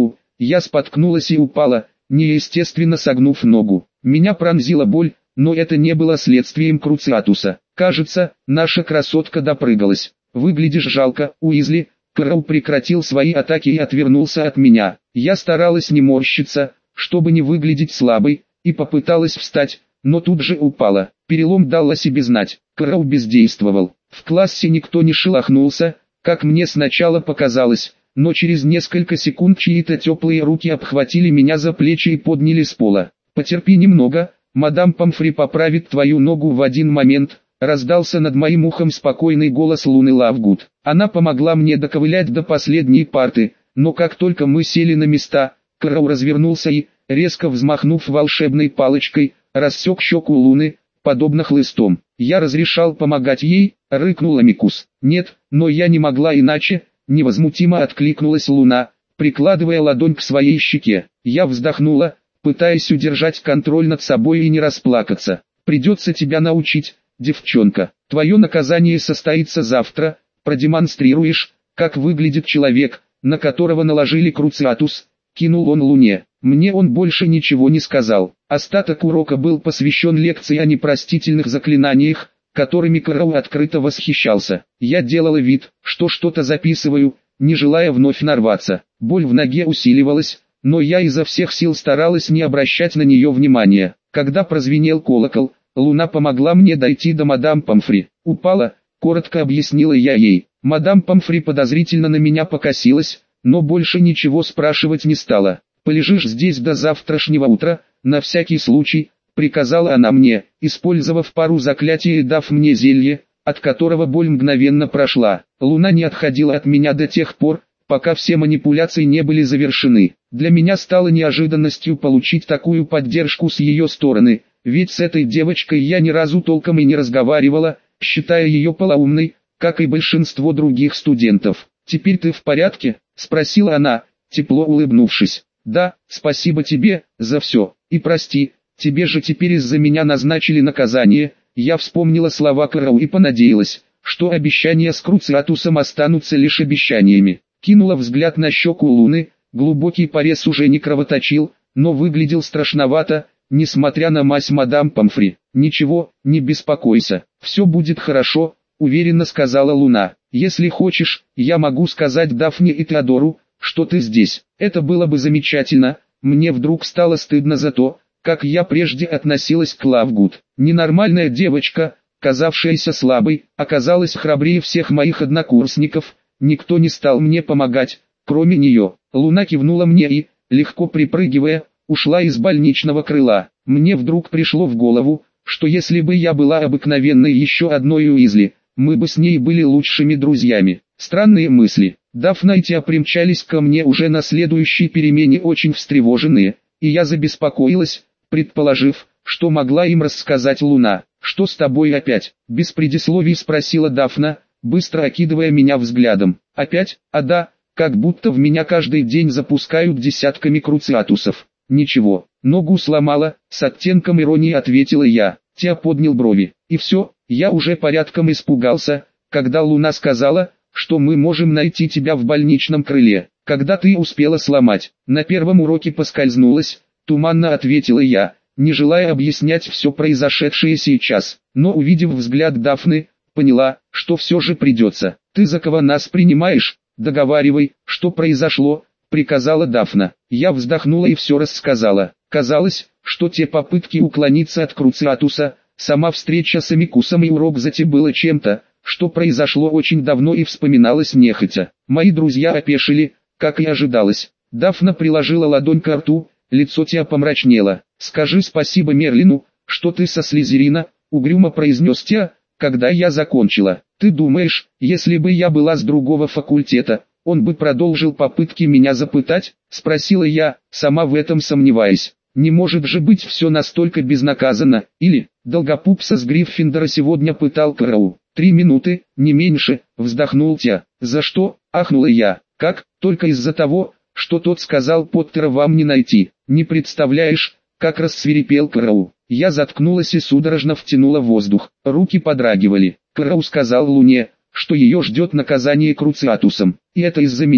Я споткнулась и упала, неестественно согнув ногу. Меня пронзила боль, но это не было следствием Круциатуса. Кажется, наша красотка допрыгалась. Выглядишь жалко, Уизли. Кроу прекратил свои атаки и отвернулся от меня. Я старалась не морщиться, чтобы не выглядеть слабой, и попыталась встать, но тут же упала. Перелом дал о себе знать. Кроу бездействовал. В классе никто не шелохнулся, как мне сначала показалось, но через несколько секунд чьи-то теплые руки обхватили меня за плечи и подняли с пола. «Потерпи немного, мадам Помфри поправит твою ногу в один момент», раздался над моим ухом спокойный голос Луны Лавгуд. Она помогла мне доковылять до последней парты, но как только мы сели на места, Кроу развернулся и, резко взмахнув волшебной палочкой, рассек щеку Луны, подобно хлыстом. «Я разрешал помогать ей», — рыкнул Амикус. «Нет, но я не могла иначе», — невозмутимо откликнулась Луна, прикладывая ладонь к своей щеке. Я вздохнула, пытаясь удержать контроль над собой и не расплакаться. «Придется тебя научить, девчонка. Твое наказание состоится завтра, продемонстрируешь, как выглядит человек, на которого наложили Круциатус», — кинул он Луне. Мне он больше ничего не сказал. Остаток урока был посвящен лекции о непростительных заклинаниях, которыми Кроу открыто восхищался. Я делала вид, что что-то записываю, не желая вновь нарваться. Боль в ноге усиливалась, но я изо всех сил старалась не обращать на нее внимания. Когда прозвенел колокол, Луна помогла мне дойти до мадам Помфри. «Упала», — коротко объяснила я ей. Мадам Помфри подозрительно на меня покосилась, но больше ничего спрашивать не стала. «Полежишь здесь до завтрашнего утра, на всякий случай», — приказала она мне, использовав пару заклятий и дав мне зелье, от которого боль мгновенно прошла. Луна не отходила от меня до тех пор, пока все манипуляции не были завершены. Для меня стало неожиданностью получить такую поддержку с ее стороны, ведь с этой девочкой я ни разу толком и не разговаривала, считая ее полоумной, как и большинство других студентов. «Теперь ты в порядке?» — спросила она, тепло улыбнувшись. «Да, спасибо тебе за все, и прости, тебе же теперь из-за меня назначили наказание». Я вспомнила слова Кроу и понадеялась, что обещания с Круциатусом останутся лишь обещаниями. Кинула взгляд на щеку Луны, глубокий порез уже не кровоточил, но выглядел страшновато, несмотря на мазь мадам Помфри. «Ничего, не беспокойся, все будет хорошо», — уверенно сказала Луна. «Если хочешь, я могу сказать Дафне и Теодору, что ты здесь. Это было бы замечательно». Мне вдруг стало стыдно за то, как я прежде относилась к Лавгуд. Ненормальная девочка, казавшаяся слабой, оказалась храбрее всех моих однокурсников. Никто не стал мне помогать, кроме нее. Луна кивнула мне и, легко припрыгивая, ушла из больничного крыла. Мне вдруг пришло в голову, что если бы я была обыкновенной еще одной Уизли, мы бы с ней были лучшими друзьями. Странные мысли. Дафна и Тиа примчались ко мне уже на следующей перемене очень встревоженные, и я забеспокоилась, предположив, что могла им рассказать Луна. «Что с тобой опять?» — без предисловий спросила Дафна, быстро окидывая меня взглядом. «Опять? А да, как будто в меня каждый день запускают десятками Круциатусов». «Ничего, ногу сломала», — с оттенком иронии ответила я. Тиа поднял брови. «И все, я уже порядком испугался, когда Луна сказала, что мы можем найти тебя в больничном крыле. Когда ты успела сломать?» «На первом уроке поскользнулась», — туманно ответила я, не желая объяснять все произошедшее сейчас. Но увидев взгляд Дафны, поняла, что все же придется. «Ты за кого нас принимаешь? Договаривай, что произошло», — приказала Дафна. Я вздохнула и все рассказала. Казалось, что те попытки уклониться от Круциатуса, сама встреча с Амикусом и урок Зати было чем-то, что произошло очень давно и вспоминалось нехотя. Мои друзья опешили, как и ожидалось. Дафна приложила ладонь к рту, лицо Тиа помрачнело. «Скажи спасибо Мерлину, что ты со Слизерина», — угрюмо произнес Тиа, когда я закончила. «Ты думаешь, если бы я была с другого факультета, он бы продолжил попытки меня запытать?» — спросила я, сама в этом сомневаясь. «Не может же быть все настолько безнаказанно, или...» Долгопупса с Гриффиндора сегодня пытал Кроу. «Три минуты, не меньше», — вздохнул Тиа. «За что?» — ахнула я. «Как? Только из-за того, что тот сказал Поттера вам не найти. Не представляешь, как рассвирепел Кроу». Я заткнулась и судорожно втянула воздух. Руки подрагивали. Кроу сказал Луне, что ее ждет наказание Круциатусом. И это из-за меня.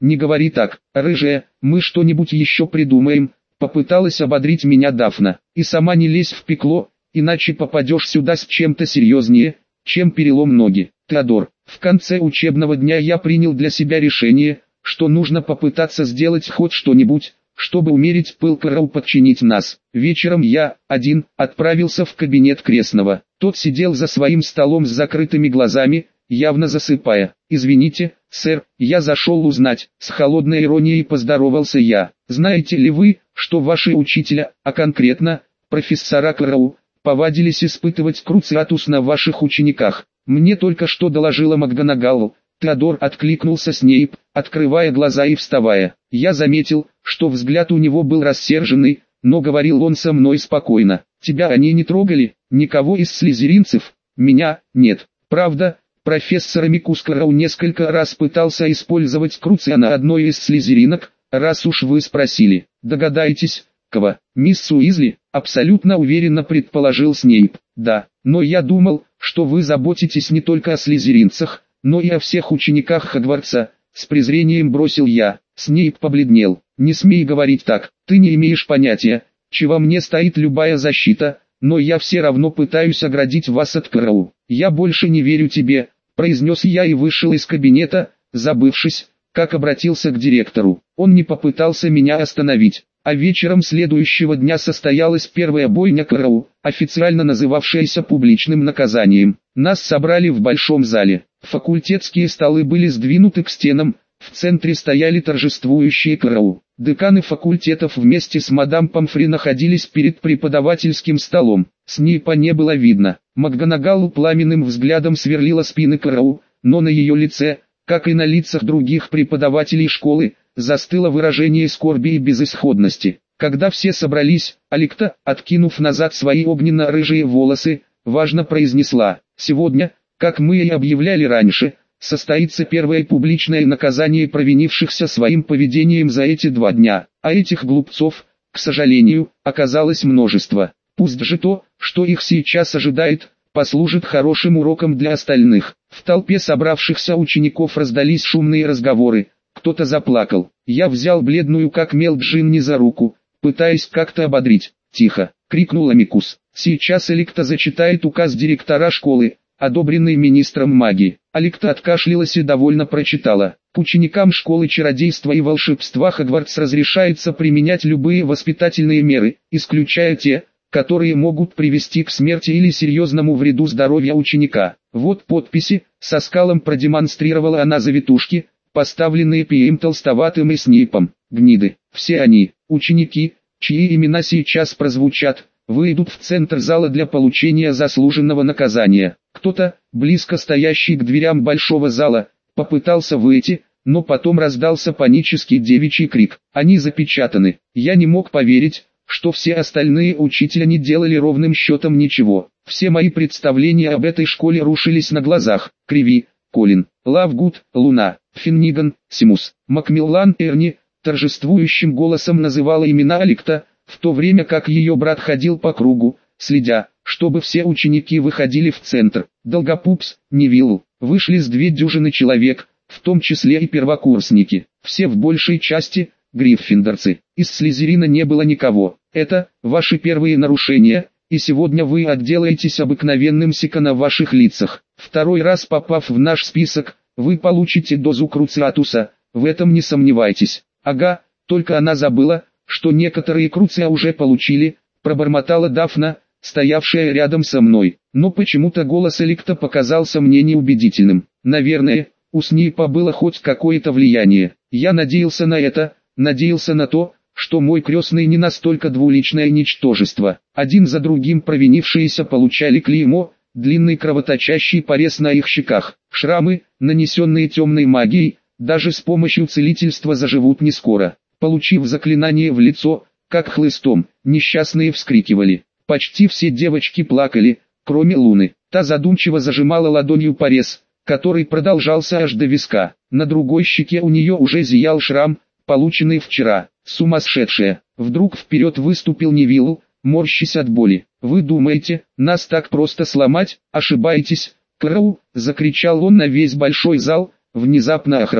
не говори так, рыжая, мы что-нибудь еще придумаем, попыталась ободрить меня Дафна. И сама не лезь в пекло, иначе попадешь сюда с чем-то серьезнее, чем перелом ноги. Теодор, в конце учебного дня я принял для себя решение, что нужно попытаться сделать хоть что-нибудь, чтобы умерить пыл Кэрол подчинить нас. Вечером я, один, отправился в кабинет крестного. Тот сидел за своим столом с закрытыми глазами, явно засыпая. «Извините, сэр, я зашел узнать», — с холодной иронией поздоровался я. «Знаете ли вы, что ваши учителя, а конкретно, профессора Кэрол, повадились испытывать круциатус на ваших учениках? Мне только что доложила МакГонагалл». Теодор откликнулся Снейп, открывая глаза и вставая. Я заметил, что взгляд у него был рассерженный, но говорил он со мной спокойно. «Тебя они не трогали? Никого из слизеринцев?» «Меня, нет. Правда, профессор Амикус Кэрол несколько раз пытался использовать круция на одной из слизеринок, раз уж вы спросили. Догадайтесь, кого?» «Мисс Уизли», абсолютно уверенно предположил Снейп. «Да, но я думал, что вы заботитесь не только о слизеринцах, но и о всех учениках Хогвартса», — с презрением бросил я. Снейп побледнел. «Не смей говорить так, ты не имеешь понятия, чего мне стоит любая защита, но я все равно пытаюсь оградить вас от Кэрол». «Я больше не верю тебе», — произнес я и вышел из кабинета, забывшись, как обратился к директору. Он не попытался меня остановить. А вечером следующего дня состоялась первая бойня Кэрол, официально называвшаяся публичным наказанием. Нас собрали в большом зале. Факультетские столы были сдвинуты к стенам, в центре стояли торжествующие Кэрол. Деканы факультетов вместе с мадам Помфри находились перед преподавательским столом. Снейпа не было видно. МакГонагалл пламенным взглядом сверлила спины Кэрол, но на ее лице, как и на лицах других преподавателей школы, застыло выражение скорби и безысходности. Когда все собрались, Аликта, откинув назад свои огненно-рыжие волосы, важно произнесла: «Сегодня, как мы и объявляли раньше, состоится первое публичное наказание провинившихся своим поведением за эти два дня, а этих глупцов, к сожалению, оказалось множество. Пусть же то, что их сейчас ожидает, послужит хорошим уроком для остальных». В толпе собравшихся учеников раздались шумные разговоры. Кто-то заплакал. Я взял бледную как мел Джинни за руку, пытаясь как-то ободрить. «Тихо!» — крикнул Амикус. «Сейчас Аликта зачитает указ директора школы, одобренный министром магии». Аликта откашлялась и довольно прочитала. «К ученикам школы чародейства и волшебства Хогвартс разрешается применять любые воспитательные меры, исключая те, которые могут привести к смерти или серьезному вреду здоровью ученика». Вот подписи, со скалом продемонстрировала она завитушки, поставленные Пием Толстоватым и Снейпом. Гниды. Все они, ученики, чьи имена сейчас прозвучат, выйдут в центр зала для получения заслуженного наказания. Кто-то, близко стоящий к дверям большого зала, попытался выйти, но потом раздался панический девичий крик. «Они запечатаны». Я не мог поверить, что все остальные учителя не делали ровным счетом ничего. Все мои представления об этой школе рушились на глазах. Криви, Колин, Лавгуд, Луна, Финниган, Симус, Макмиллан, Эрни, торжествующим голосом называла имена Аликта, в то время как ее брат ходил по кругу, следя, чтобы все ученики выходили в центр. Долгопупс, Невилл, вышли с две дюжины человек, в том числе и первокурсники. Все в большей части гриффиндорцы. Из Слизерина не было никого. Это ваши первые нарушения, и сегодня вы отделаетесь обыкновенным сика на ваших лицах. Второй раз попав в наш список, вы получите дозу круциатуса, в этом не сомневайтесь. Ага, только она забыла, что некоторые круция уже получили, пробормотала Дафна, стоявшая рядом со мной. Но почему-то голос Аликта показался мне неубедительным. Наверное, у Снейпа было хоть какое-то влияние. Я надеялся на это, надеялся на то, что мой крестный не настолько двуличное ничтожество. Один за другим провинившиеся получали клеймо, длинный кровоточащий порез на их щеках. Шрамы, нанесенные темной магией, даже с помощью целительства заживут не скоро. Получив заклинание в лицо, как хлыстом, несчастные вскрикивали. Почти все девочки плакали, кроме Луны. Та задумчиво зажимала ладонью порез, который продолжался аж до виска. На другой щеке у нее уже зиял шрам, полученный вчера. Сумасшедшая. Вдруг вперед выступил Невилл, морщась от боли. «Вы думаете, нас так просто сломать? Ошибаетесь!» «Кэрол!» — закричал он на весь большой зал, внезапно охрабрев.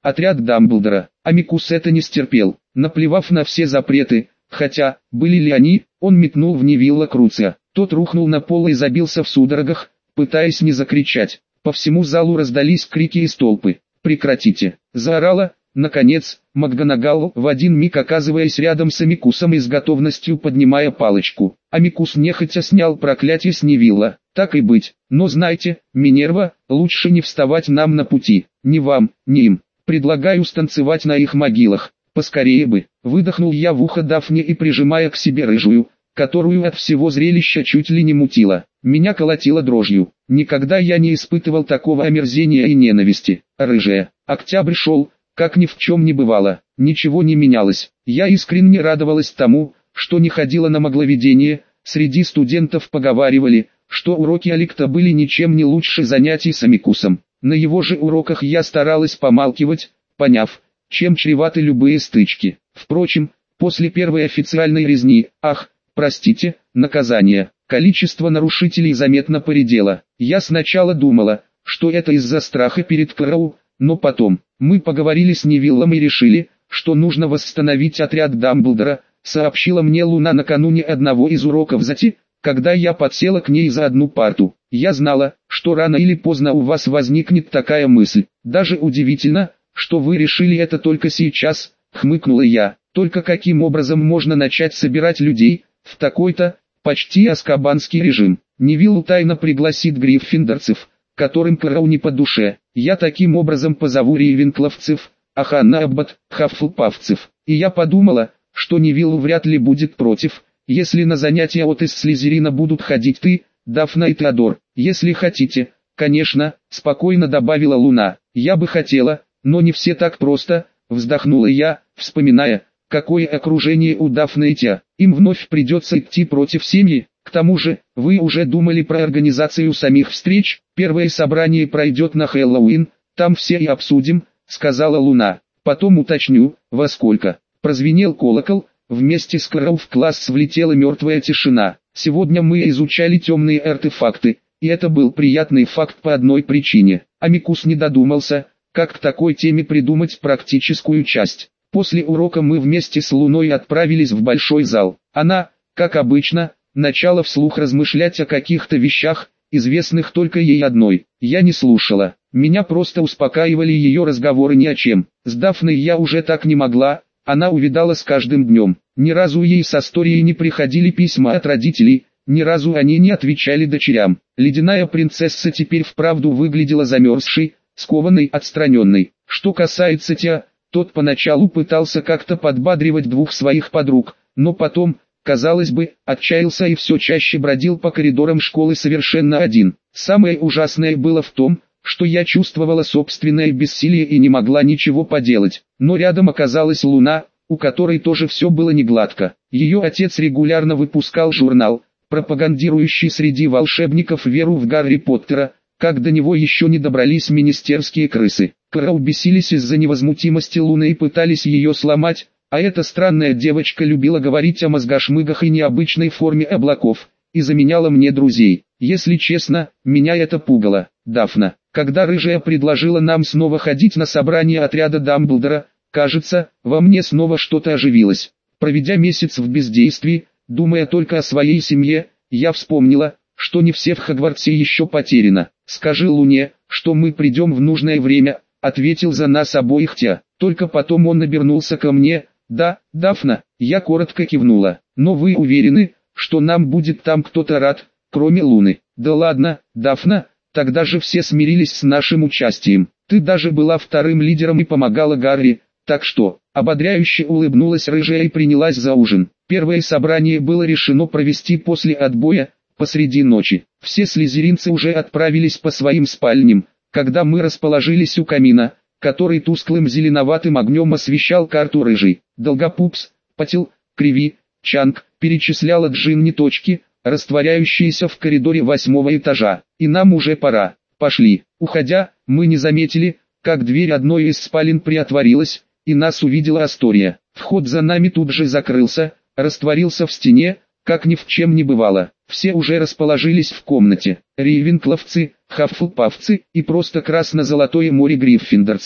отряд Дамблдора. Амикус это не стерпел, наплевав на все запреты, хотя, были ли они, он метнул в Невилла Круция. Тот рухнул на пол и забился в судорогах, пытаясь не закричать. По всему залу раздались крики и толпы. «Прекратите!» – заорала, наконец, МакГонагал, в один миг оказываясь рядом с Амикусом и с готовностью поднимая палочку. Амикус нехотя снял проклятие с Невилла. «Так и быть, но знайте, Минерва, лучше не вставать нам на пути, ни вам, ни им. Предлагаю станцевать на их могилах, поскорее бы». Выдохнул я в ухо Дафне и прижимая к себе рыжую, которую от всего зрелища чуть ли не мутило. Меня колотило дрожью. Никогда я не испытывал такого омерзения и ненависти. Рыжая. Октябрь шел, как ни в чем не бывало. Ничего не менялось. Я искренне радовалась тому, что не ходила на магловедение. Среди студентов поговаривали, что уроки Аликта были ничем не лучше занятий с Амикусом. На его же уроках я старалась помалкивать, поняв, чем чреваты любые стычки. Впрочем, после первой официальной резни, ах, простите, наказание, количество нарушителей заметно поредело. Я сначала думала, что это из-за страха перед Кроу, но потом, мы поговорили с Невиллом и решили, что нужно восстановить отряд Дамблдора, сообщила мне Луна накануне одного из уроков Зати, когда я подсела к ней за одну парту. Я знала, что рано или поздно у вас возникнет такая мысль. Даже удивительно, что вы решили это только сейчас, хмыкнула я. Только каким образом можно начать собирать людей в такой-то, почти аскабанский режим? Невилл тайно пригласит гриффиндорцев, которым Кроу не по душе. Я таким образом позову рейвенкловцев, а Ханна Аббат, хаффлпафцев. И я подумала, что Невилл вряд ли будет против, если на занятия от из Слизерина будут ходить ты, Дафна и Теодор. Если хотите, конечно, спокойно добавила Луна. Я бы хотела, но не все так просто, вздохнула я, вспоминая, какое окружение у Дафны и Тя. Им вновь придется идти против семьи. К тому же, вы уже думали про организацию самих встреч? Первое собрание пройдет на Хэллоуин, там все и обсудим, сказала Луна. Потом уточню, во сколько. Прозвенел колокол, вместе с Кроу в класс влетела мертвая тишина. Сегодня мы изучали темные артефакты, и это был приятный факт по одной причине. Амикус не додумался, как к такой теме придумать практическую часть. После урока мы вместе с Луной отправились в большой зал. Она, как обычно, начала вслух размышлять о каких-то вещах, известных только ей одной. Я не слушала. Меня просто успокаивали ее разговоры ни о чем. С Дафной я уже так не могла, она увядала с каждым днем. Ни разу ей с Асторией не приходили письма от родителей, ни разу они не отвечали дочерям. Ледяная принцесса теперь вправду выглядела замерзшей, скованной, отстраненной. Что касается Тя, тот поначалу пытался как-то подбадривать двух своих подруг, но потом, казалось бы, отчаялся и все чаще бродил по коридорам школы совершенно один. Самое ужасное было в том, что я чувствовала собственное бессилие и не могла ничего поделать. Но рядом оказалась Луна, у которой тоже все было негладко. Ее отец регулярно выпускал журнал, пропагандирующий среди волшебников веру в Гарри Поттера, как до него еще не добрались министерские крысы. Кроу бесились из-за невозмутимости Луны и пытались ее сломать, а эта странная девочка любила говорить о мозгошмыгах и необычной форме облаков, и заменяла мне друзей. Если честно, меня это пугало. Дафна, когда Рыжая предложила нам снова ходить на собрание отряда Дамблдора, кажется, во мне снова что-то оживилось. Проведя месяц в бездействии, думая только о своей семье, я вспомнила, что не все в Хогвартсе еще потеряно. «Скажи Луне, что мы придем в нужное время», — ответил за нас обоих Тя. Только потом он обернулся ко мне. «Да, Дафна», я коротко кивнула. «Но вы уверены, что нам будет там кто-то рад, кроме Луны?» «Да ладно, Дафна, тогда же все смирились с нашим участием. Ты даже была вторым лидером и помогала Гарри, так что...» Ободряюще улыбнулась Рыжая и принялась за ужин. Первое собрание было решено провести после отбоя, посреди ночи. Все слизеринцы уже отправились по своим спальням, когда мы расположились у камина, который тусклым зеленоватым огнем освещал карту Рыжий. Долгопупс, Патил, Криви, Чанг, перечисляла Джинни точки, растворяющиеся в коридоре восьмого этажа. И нам уже пора. Пошли. Уходя, мы не заметили, как дверь одной из спален приотворилась, и нас увидела Астория. Вход за нами тут же закрылся, растворился в стене, как ни в чем не бывало. Все уже расположились в комнате. Рейвенкловцы, хаффлпафцы и просто красно-золотое море гриффиндорцев.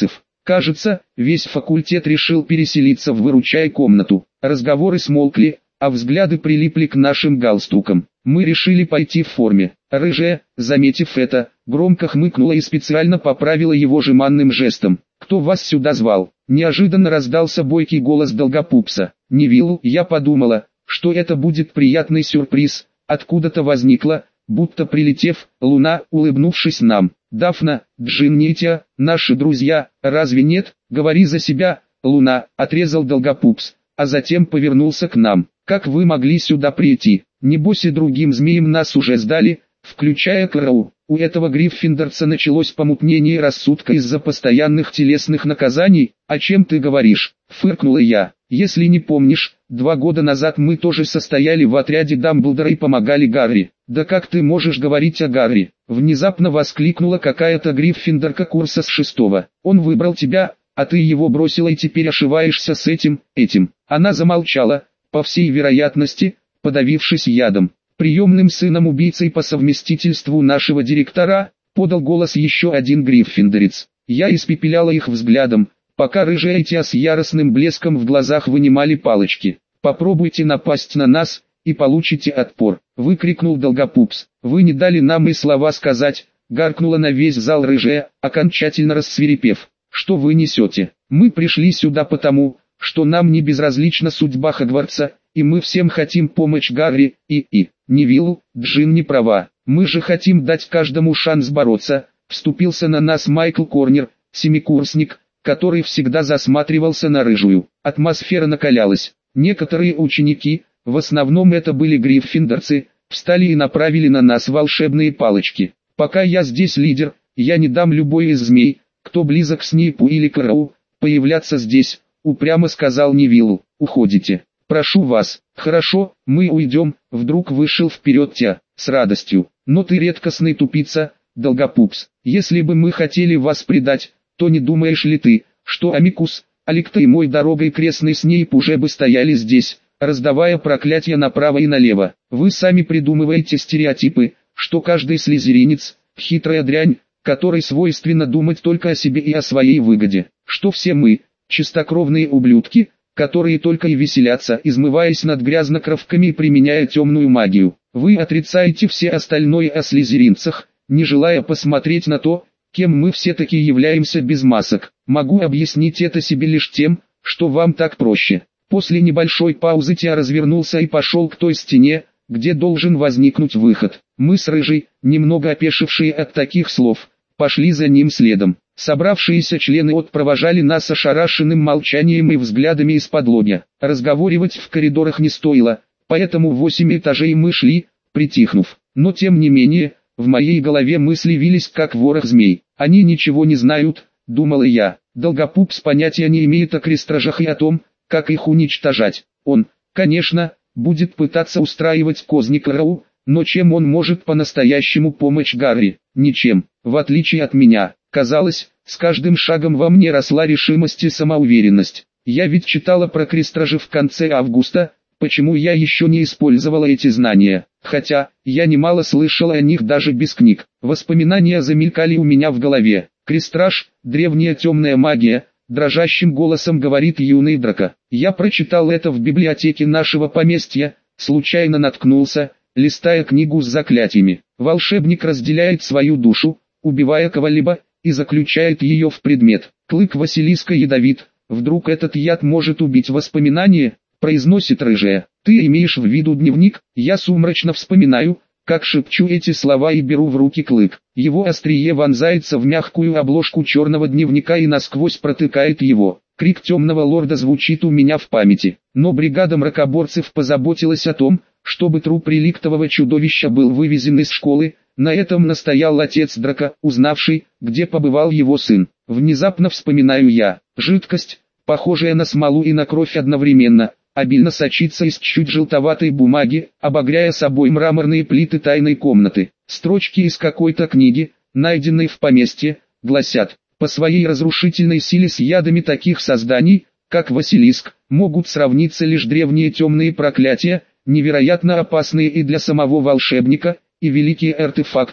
Кажется, весь факультет решил переселиться в выручай комнату. Разговоры смолкли, а взгляды прилипли к нашим галстукам. Мы решили пойти в форме. Рыжая, заметив это, громко хмыкнула и специально поправила его жеманным жестом. «Кто вас сюда звал?» Неожиданно раздался бойкий голос Долгопупса. «Невиллу». Я подумала, что это будет приятный сюрприз. Откуда-то возникла, будто прилетев, луна, улыбнувшись нам. «Дафна, Джин, Нитя, наши друзья, разве нет? Говори за себя, луна», — отрезал Долгопупс, а затем повернулся к нам. «Как вы могли сюда прийти? Небось и другим змеям нас уже сдали, включая Кроу». У этого гриффиндорца началось помутнение рассудка из-за постоянных телесных наказаний. «О чем ты говоришь?» — фыркнула я. «Если не помнишь, два года назад мы тоже состояли в отряде Дамблдора и помогали Гарри». «Да как ты можешь говорить о Гарри?» — внезапно воскликнула какая-то гриффиндорка курса с шестого. «Он выбрал тебя, а ты его бросила и теперь ошиваешься с этим, этим». Она замолчала, по всей вероятности, подавившись ядом. «Приемным сыном убийцей по совместительству нашего директора», — подал голос еще один гриффиндорец. Я испепеляла их взглядом, пока рыжая и Тя с яростным блеском в глазах вынимали палочки. «Попробуйте напасть на нас, и получите отпор», — выкрикнул Долгопупс. «Вы не дали нам и слова сказать», — гаркнула на весь зал рыжая, окончательно рассвирепев. «Что вы несете? Мы пришли сюда потому, что нам не безразлична судьба Хогвартса, и мы всем хотим помочь Гарри, и, и, Невиллу, Джин не права. Мы же хотим дать каждому шанс бороться», — вступился на нас Майкл Корнер, семикурсник, который всегда засматривался на рыжую. Атмосфера накалялась. Некоторые ученики, в основном это были гриффиндорцы, встали и направили на нас волшебные палочки. «Пока я здесь лидер, я не дам любой из змей, кто близок с Снейпу или Кроу, появляться здесь», — упрямо сказал Невиллу. «Уходите. Прошу вас». «Хорошо, мы уйдем», — вдруг вышел вперед Тя, с радостью. «Но ты редкостный тупица, Долгопупс. Если бы мы хотели вас предать, то не думаешь ли ты, что Амикус, Аликта и мой дорогой крестный Снейп уже бы стояли здесь, раздавая проклятия направо и налево? Вы сами придумываете стереотипы, что каждый слизеринец – хитрая дрянь, которой свойственно думать только о себе и о своей выгоде, что все мы – чистокровные ублюдки, которые только и веселятся, измываясь над грязнокровками и применяя темную магию. Вы отрицаете все остальное о слизеринцах, не желая посмотреть на то, кем мы все-таки являемся без масок. Могу объяснить это себе лишь тем, что вам так проще». После небольшой паузы Тя развернулся и пошел к той стене, где должен возникнуть выход. Мы с Рыжей, немного опешившие от таких слов, пошли за ним следом. Собравшиеся члены от провожали нас ошарашенным молчанием и взглядами из-под лобья. Разговаривать в коридорах не стоило, поэтому восемь этажей мы шли, притихнув. Но тем не менее, в моей голове мысли вились как ворох змей. «Они ничего не знают», — думала я. Долгопупс понятия не имеет о крестражах и о том, как их уничтожать. Он, конечно, будет пытаться устраивать козни Кроу, но чем он может по-настоящему помочь Гарри? Ничем. В отличие от меня, казалось, с каждым шагом во мне росла решимость и самоуверенность. Я ведь читала про крестражи в конце августа, почему я еще не использовала эти знания? Хотя, я немало слышала о них даже без книг. Воспоминания замелькали у меня в голове. Крестраж, древняя темная магия, дрожащим голосом говорит юный Драко. Я прочитал это в библиотеке нашего поместья, случайно наткнулся, листая книгу с заклятиями. Волшебник разделяет свою душу, убивая кого-либо, и заключает ее в предмет. Клык Василиска ядовит, вдруг этот яд может убить воспоминания, произносит Рыжая. Ты имеешь в виду дневник? Я сумрачно вспоминаю, как шепчу эти слова и беру в руки клык. Его острие вонзается в мягкую обложку черного дневника и насквозь протыкает его. Крик темного лорда звучит у меня в памяти. Но бригада мракоборцев позаботилась о том, чтобы труп реликтового чудовища был вывезен из школы. На этом настоял отец Драко, узнавший, где побывал его сын. Внезапно вспоминаю я. Жидкость, похожая на смолу и на кровь одновременно, обильно сочится из чуть желтоватой бумаги, обогряя собой мраморные плиты тайной комнаты. Строчки из какой-то книги, найденной в поместье, гласят: по своей разрушительной силе с ядами таких созданий, как Василиск, могут сравниться лишь древние темные проклятия, невероятно опасные и для самого волшебника, и великие артефакты,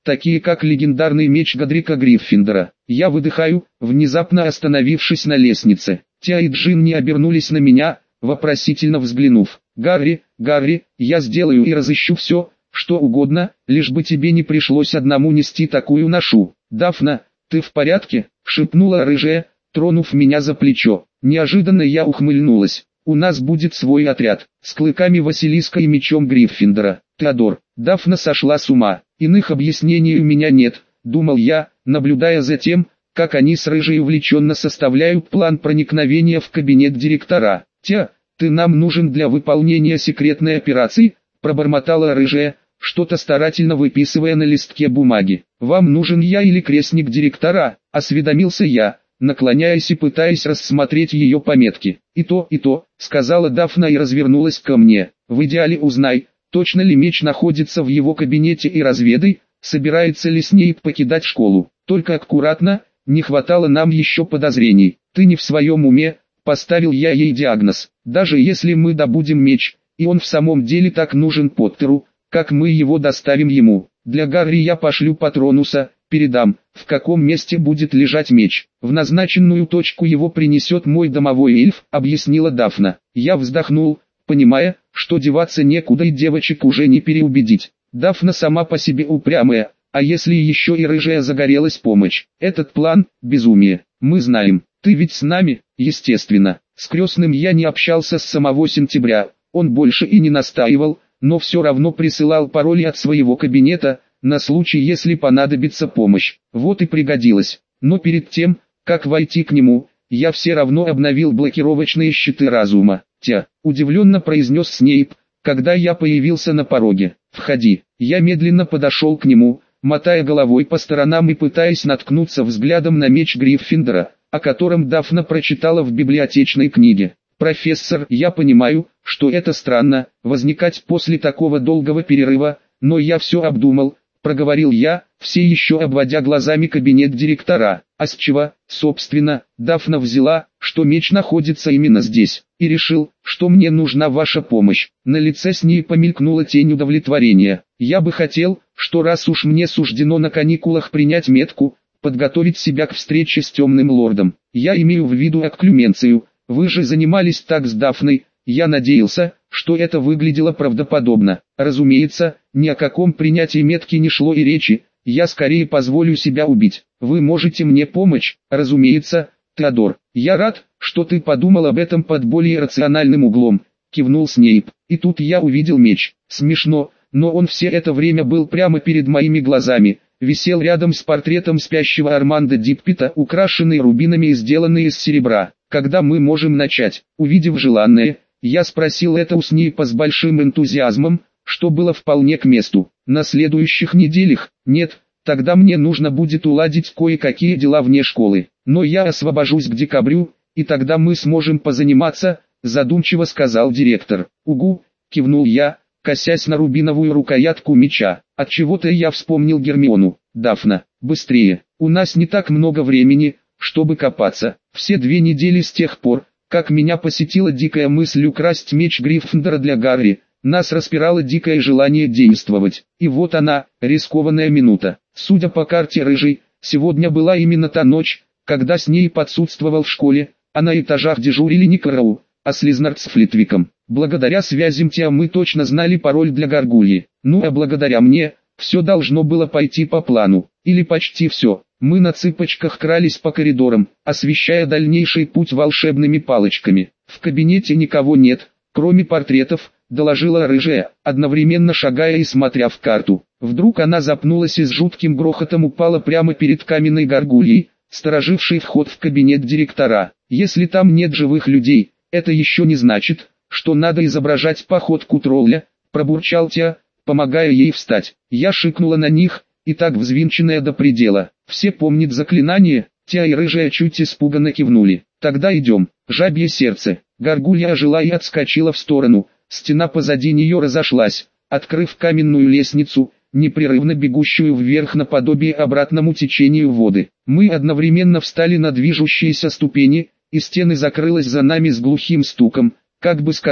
такие как легендарный меч Годрика Гриффиндора. Я выдыхаю, внезапно остановившись на лестнице. Тиа и Джин не обернулись на меня, вопросительно взглянув. «Гарри, Гарри, я сделаю и разыщу все, что угодно, лишь бы тебе не пришлось одному нести такую ношу». «Дафна, ты в порядке?» — шепнула рыжая, тронув меня за плечо. Неожиданно я ухмыльнулась. «У нас будет свой отряд, с клыками Василиска и мечом Гриффиндора». «Теодор, Дафна сошла с ума, иных объяснений у меня нет», — думал я, наблюдая за тем, как они с рыжей увлеченно составляют план проникновения в кабинет директора. «Тя, ты нам нужен для выполнения секретной операции», — пробормотала рыжая, что-то старательно выписывая на листке бумаги. «Вам нужен я или крестник директора?» — осведомился я, наклоняясь и пытаясь рассмотреть ее пометки. «И то, и то», — сказала Дафна и развернулась ко мне. «В идеале узнай, точно ли меч находится в его кабинете и разведай, собирается ли Снейп покидать школу. Только аккуратно, не хватало нам еще подозрений. Ты не в своем уме», — поставил я ей диагноз. «Даже если мы добудем меч, и он в самом деле так нужен Поттеру, как мы его доставим ему? Для Гарри я пошлю Патронуса, передам, в каком месте будет лежать меч. В назначенную точку его принесет мой домовой эльф», — объяснила Дафна. Я вздохнул, понимая, что деваться некуда и девочек уже не переубедить. Дафна сама по себе упрямая, а если еще и рыжая загорелась помощь? Этот план – безумие. Мы знаем, ты ведь с нами, естественно. С крестным я не общался с самого сентября, он больше и не настаивал, но все равно присылал пароли от своего кабинета, на случай если понадобится помощь. Вот и пригодилось. Но перед тем, как войти к нему, я все равно обновил блокировочные щиты разума. «Тя», — удивленно произнес Снейп, когда я появился на пороге. «Входи». Я медленно подошел к нему, мотая головой по сторонам и пытаясь наткнуться взглядом на меч Гриффиндора, о котором Дафна прочитала в библиотечной книге. «Профессор, я понимаю, что это странно, возникать после такого долгого перерыва, но я все обдумал», — проговорил я, все еще обводя глазами кабинет директора. «А с чего, собственно, Дафна взяла, что меч находится именно здесь, и решил, что мне нужна ваша помощь?» На лице с ней помелькнула тень удовлетворения. «Я бы хотел, что раз уж мне суждено на каникулах принять метку, подготовить себя к встрече с темным лордом. Я имею в виду окклюменцию. Вы же занимались так с Дафной, я надеялся, что это выглядело правдоподобно. Разумеется, ни о каком принятии метки не шло и речи, я скорее позволю себя убить. Вы можете мне помочь, разумеется, Теодор. Я рад, что ты подумал об этом под более рациональным углом», — кивнул Снейп. И тут я увидел меч. Смешно, но он все это время был прямо перед моими глазами, висел рядом с портретом спящего Армандо Диппета, украшенный рубинами и сделанный из серебра. «Когда мы можем начать?» Увидев желанное, я спросил это у Снейпа с большим энтузиазмом, что было вполне к месту. «На следующих неделях? Нет, тогда мне нужно будет уладить кое-какие дела вне школы. Но я освобожусь к декабрю, и тогда мы сможем позаниматься», — задумчиво сказал директор. «Угу», — кивнул я, косясь на рубиновую рукоятку меча. Отчего-то я вспомнил Гермиону. «Дафна, быстрее, у нас не так много времени, чтобы копаться. Все две недели с тех пор, как меня посетила дикая мысль украсть меч Гриффиндора для Гарри, нас распирало дикое желание действовать. И вот она, рискованная минута. Судя по карте рыжей, сегодня была именно та ночь, когда с ней подсутствовал в школе, а на этажах дежурили не Кроу, а Слизнард с Флитвиком. Благодаря связям Тиа мы точно знали пароль для Гаргульи. Ну а благодаря мне, все должно было пойти по плану. Или почти все. Мы на цыпочках крались по коридорам, освещая дальнейший путь волшебными палочками. «В кабинете никого нет, кроме портретов», — доложила рыжая, одновременно шагая и смотря в карту. Вдруг она запнулась и с жутким грохотом упала прямо перед каменной горгульей, сторожившей вход в кабинет директора. «Если там нет живых людей, это еще не значит, что надо изображать походку тролля», — пробурчал Тиа, помогая ей встать. Я шикнула на них, и так взвинченная до предела. «Все помнят заклинание?» Тиа и рыжая чуть испуганно кивнули. «Тогда идем». Жабье сердце. Горгулья ожила и отскочила в сторону. Стена позади нее разошлась, открыв каменную лестницу, непрерывно бегущую вверх наподобие обратному течению воды. Мы одновременно встали на движущиеся ступени, и стены закрылась за нами с глухим стуком, как бы сказав: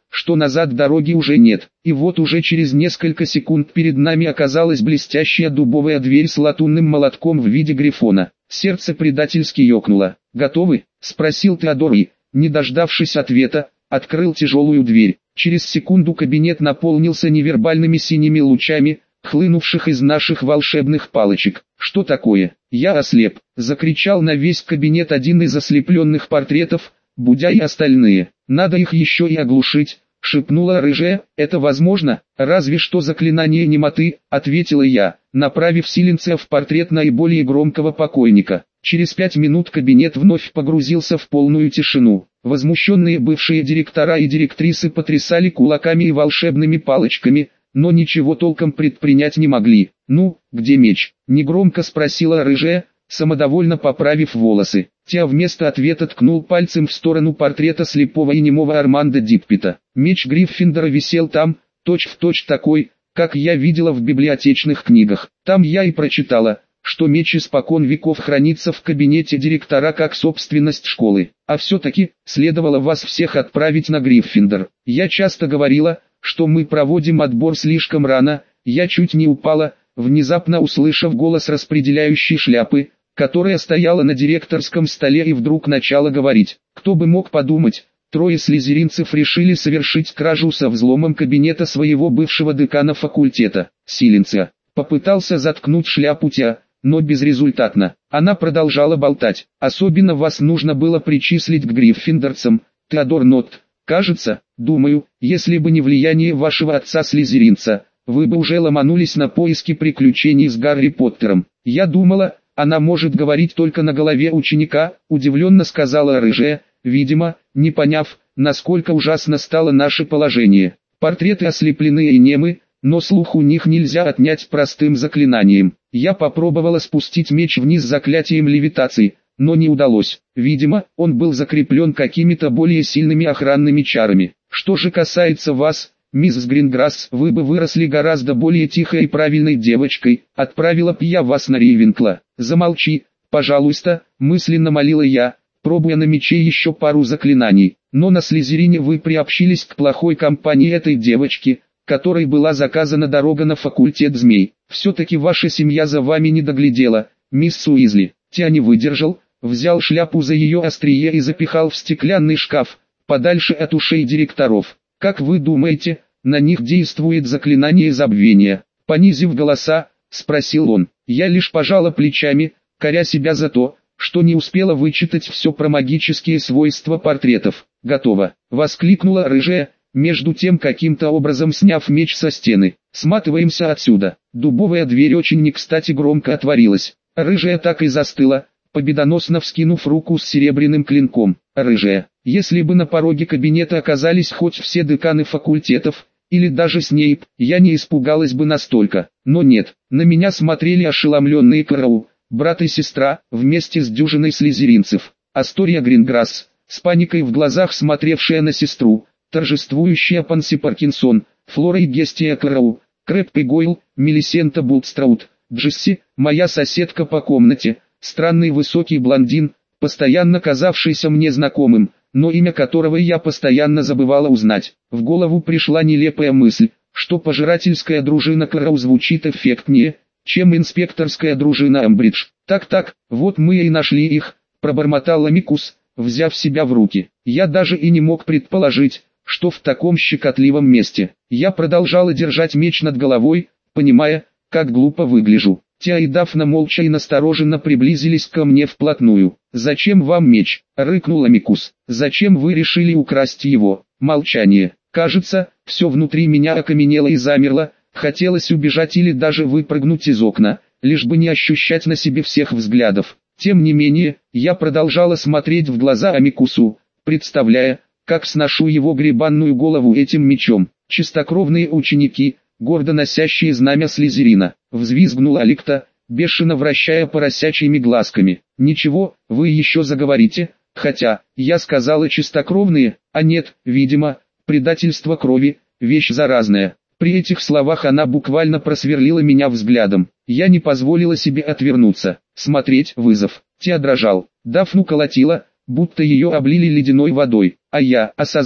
что назад дороги уже нет. И вот уже через несколько секунд перед нами оказалась блестящая дубовая дверь с латунным молотком в виде грифона. Сердце предательски ёкнуло. «Готовы?» — спросил Теодор и, не дождавшись ответа, открыл тяжелую дверь. Через секунду кабинет наполнился невербальными синими лучами, хлынувших из наших волшебных палочек. «Что такое?» «Я ослеп!» — закричал на весь кабинет один из ослепленных портретов, будя и остальные. «Надо их еще и оглушить!» — шепнула рыжая. «Это возможно? Разве что заклинание немоты», — ответила я, направив силенция в портрет наиболее громкого покойника. Через пять минут кабинет вновь погрузился в полную тишину. Возмущенные бывшие директора и директрисы потрясали кулаками и волшебными палочками, но ничего толком предпринять не могли. «Ну, где меч?» — негромко спросила рыжая, самодовольно поправив волосы. Тя вместо ответа ткнул пальцем в сторону портрета слепого и немого Армандо Диппета. Меч Гриффиндора висел там, точь-в-точь такой, как я видела в библиотечных книгах. Там я и прочитала, что меч испокон веков хранится в кабинете директора как собственность школы. А все-таки, следовало вас всех отправить на Гриффиндор. Я часто говорила, что мы проводим отбор слишком рано, я чуть не упала, внезапно услышав голос распределяющей шляпы, которая стояла на директорском столе и вдруг начала говорить. Кто бы мог подумать, трое слизеринцев решили совершить кражу со взломом кабинета своего бывшего декана факультета. Силенция попытался заткнуть шляпу Тя, но безрезультатно. Она продолжала болтать. Особенно вас нужно было причислить к гриффиндорцам, Теодор Нотт. Кажется, думаю, если бы не влияние вашего отца-слизеринца, вы бы уже ломанулись на поиски приключений с Гарри Поттером. Я думала, она может говорить только на голове ученика, удивленно сказала рыжая, видимо, не поняв, насколько ужасно стало наше положение. Портреты ослеплены и немы, но слух у них нельзя отнять простым заклинанием. Я попробовала спустить меч вниз заклятием левитации, но не удалось. Видимо, он был закреплен какими-то более сильными охранными чарами. Что же касается вас, мисс Гринграсс, вы бы выросли гораздо более тихой и правильной девочкой, отправила б я вас на Рейвенкла. Замолчи, пожалуйста, мысленно молила я, пробуя на мече еще пару заклинаний. Но на Слизерине вы приобщились к плохой компании этой девочки, которой была заказана дорога на факультет змей. Все-таки ваша семья за вами не доглядела, мисс Уизли. Тя не выдержал, взял шляпу за ее острие и запихал в стеклянный шкаф, подальше от ушей директоров. Как вы думаете, на них действует заклинание забвения? Понизив голоса, спросил он. Я лишь пожала плечами, коря себя за то, что не успела вычитать все про магические свойства портретов. Готово, воскликнула рыжая, между тем каким-то образом сняв меч со стены. Сматываемся отсюда. Дубовая дверь очень не кстати громко отворилась. Рыжая так и застыла, победоносно вскинув руку с серебряным клинком. Рыжая, если бы на пороге кабинета оказались хоть все деканы факультетов, или даже Снейп, я не испугалась бы настолько. Но нет, на меня смотрели ошеломленные Кроу, брат и сестра, вместе с дюжиной слизеринцев. Астория Гринграсс, с паникой в глазах смотревшая на сестру, торжествующая Панси Паркинсон, Флора и Гестия Кроу, Крэб и Гойл, Мелисента Бултстраут, Джесси, моя соседка по комнате, странный высокий блондин, постоянно казавшийся мне знакомым, но имя которого я постоянно забывала узнать. В голову пришла нелепая мысль, что пожирательская дружина Кроу звучит эффектнее, чем инспекторская дружина Амбридж. Так-так, вот мы и нашли их, пробормотал Амикус, взяв себя в руки. Я даже и не мог предположить, что в таком щекотливом месте. Я продолжала держать меч над головой, понимая, как глупо выгляжу. Тя и Дафна молча и настороженно приблизились ко мне вплотную. «Зачем вам меч?» — рыкнул Амикус. «Зачем вы решили украсть его?» Молчание. Кажется, все внутри меня окаменело и замерло, хотелось убежать или даже выпрыгнуть из окна, лишь бы не ощущать на себе всех взглядов. Тем не менее, я продолжала смотреть в глаза Амикусу, представляя, как сношу его гребанную голову этим мечом. Чистокровные ученики, гордо носящие знамя Слизерина, взвизгнула Аликта, бешено вращая поросячьими глазками. «Ничего, вы еще заговорите, хотя, я сказала чистокровные, а нет, видимо, предательство крови, вещь заразная». При этих словах она буквально просверлила меня взглядом. Я не позволила себе отвернуться, смотреть вызов. Тя дрожал, Дафну колотила, будто ее облили ледяной водой, а я, осознав,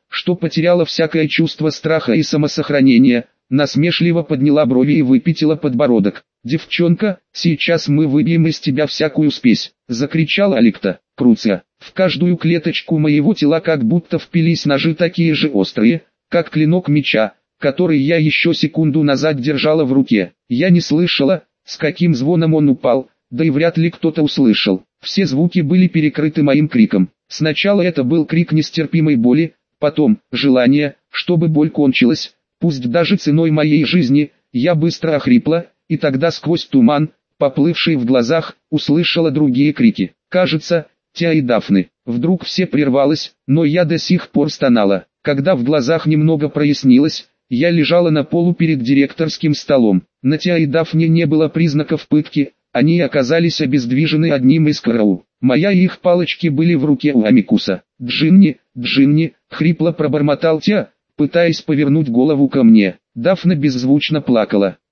что потеряла всякое чувство страха и самосохранения, насмешливо подняла брови и выпятила подбородок. «Девчонка, сейчас мы выбьем из тебя всякую спесь!» — закричал Аликта. Круция. В каждую клеточку моего тела как будто впились ножи такие же острые, как клинок меча, который я еще секунду назад держала в руке. Я не слышала, с каким звоном он упал, да и вряд ли кто-то услышал. Все звуки были перекрыты моим криком. Сначала это был крик нестерпимой боли, потом желание, чтобы боль кончилась, пусть даже ценой моей жизни. Я быстро охрипла, и тогда сквозь туман, поплывший в глазах, услышала другие крики. Кажется, Тиа и Дафны. Вдруг все прервалось, но я до сих пор стонала. Когда в глазах немного прояснилось, я лежала на полу перед директорским столом. На Тиа и Дафне не было признаков пытки, они оказались обездвижены одним из караул. Моя и их палочки были в руке у Амикуса. «Джинни, Джинни!» — хрипло пробормотал Тиа, пытаясь повернуть голову ко мне. Дафна беззвучно плакала.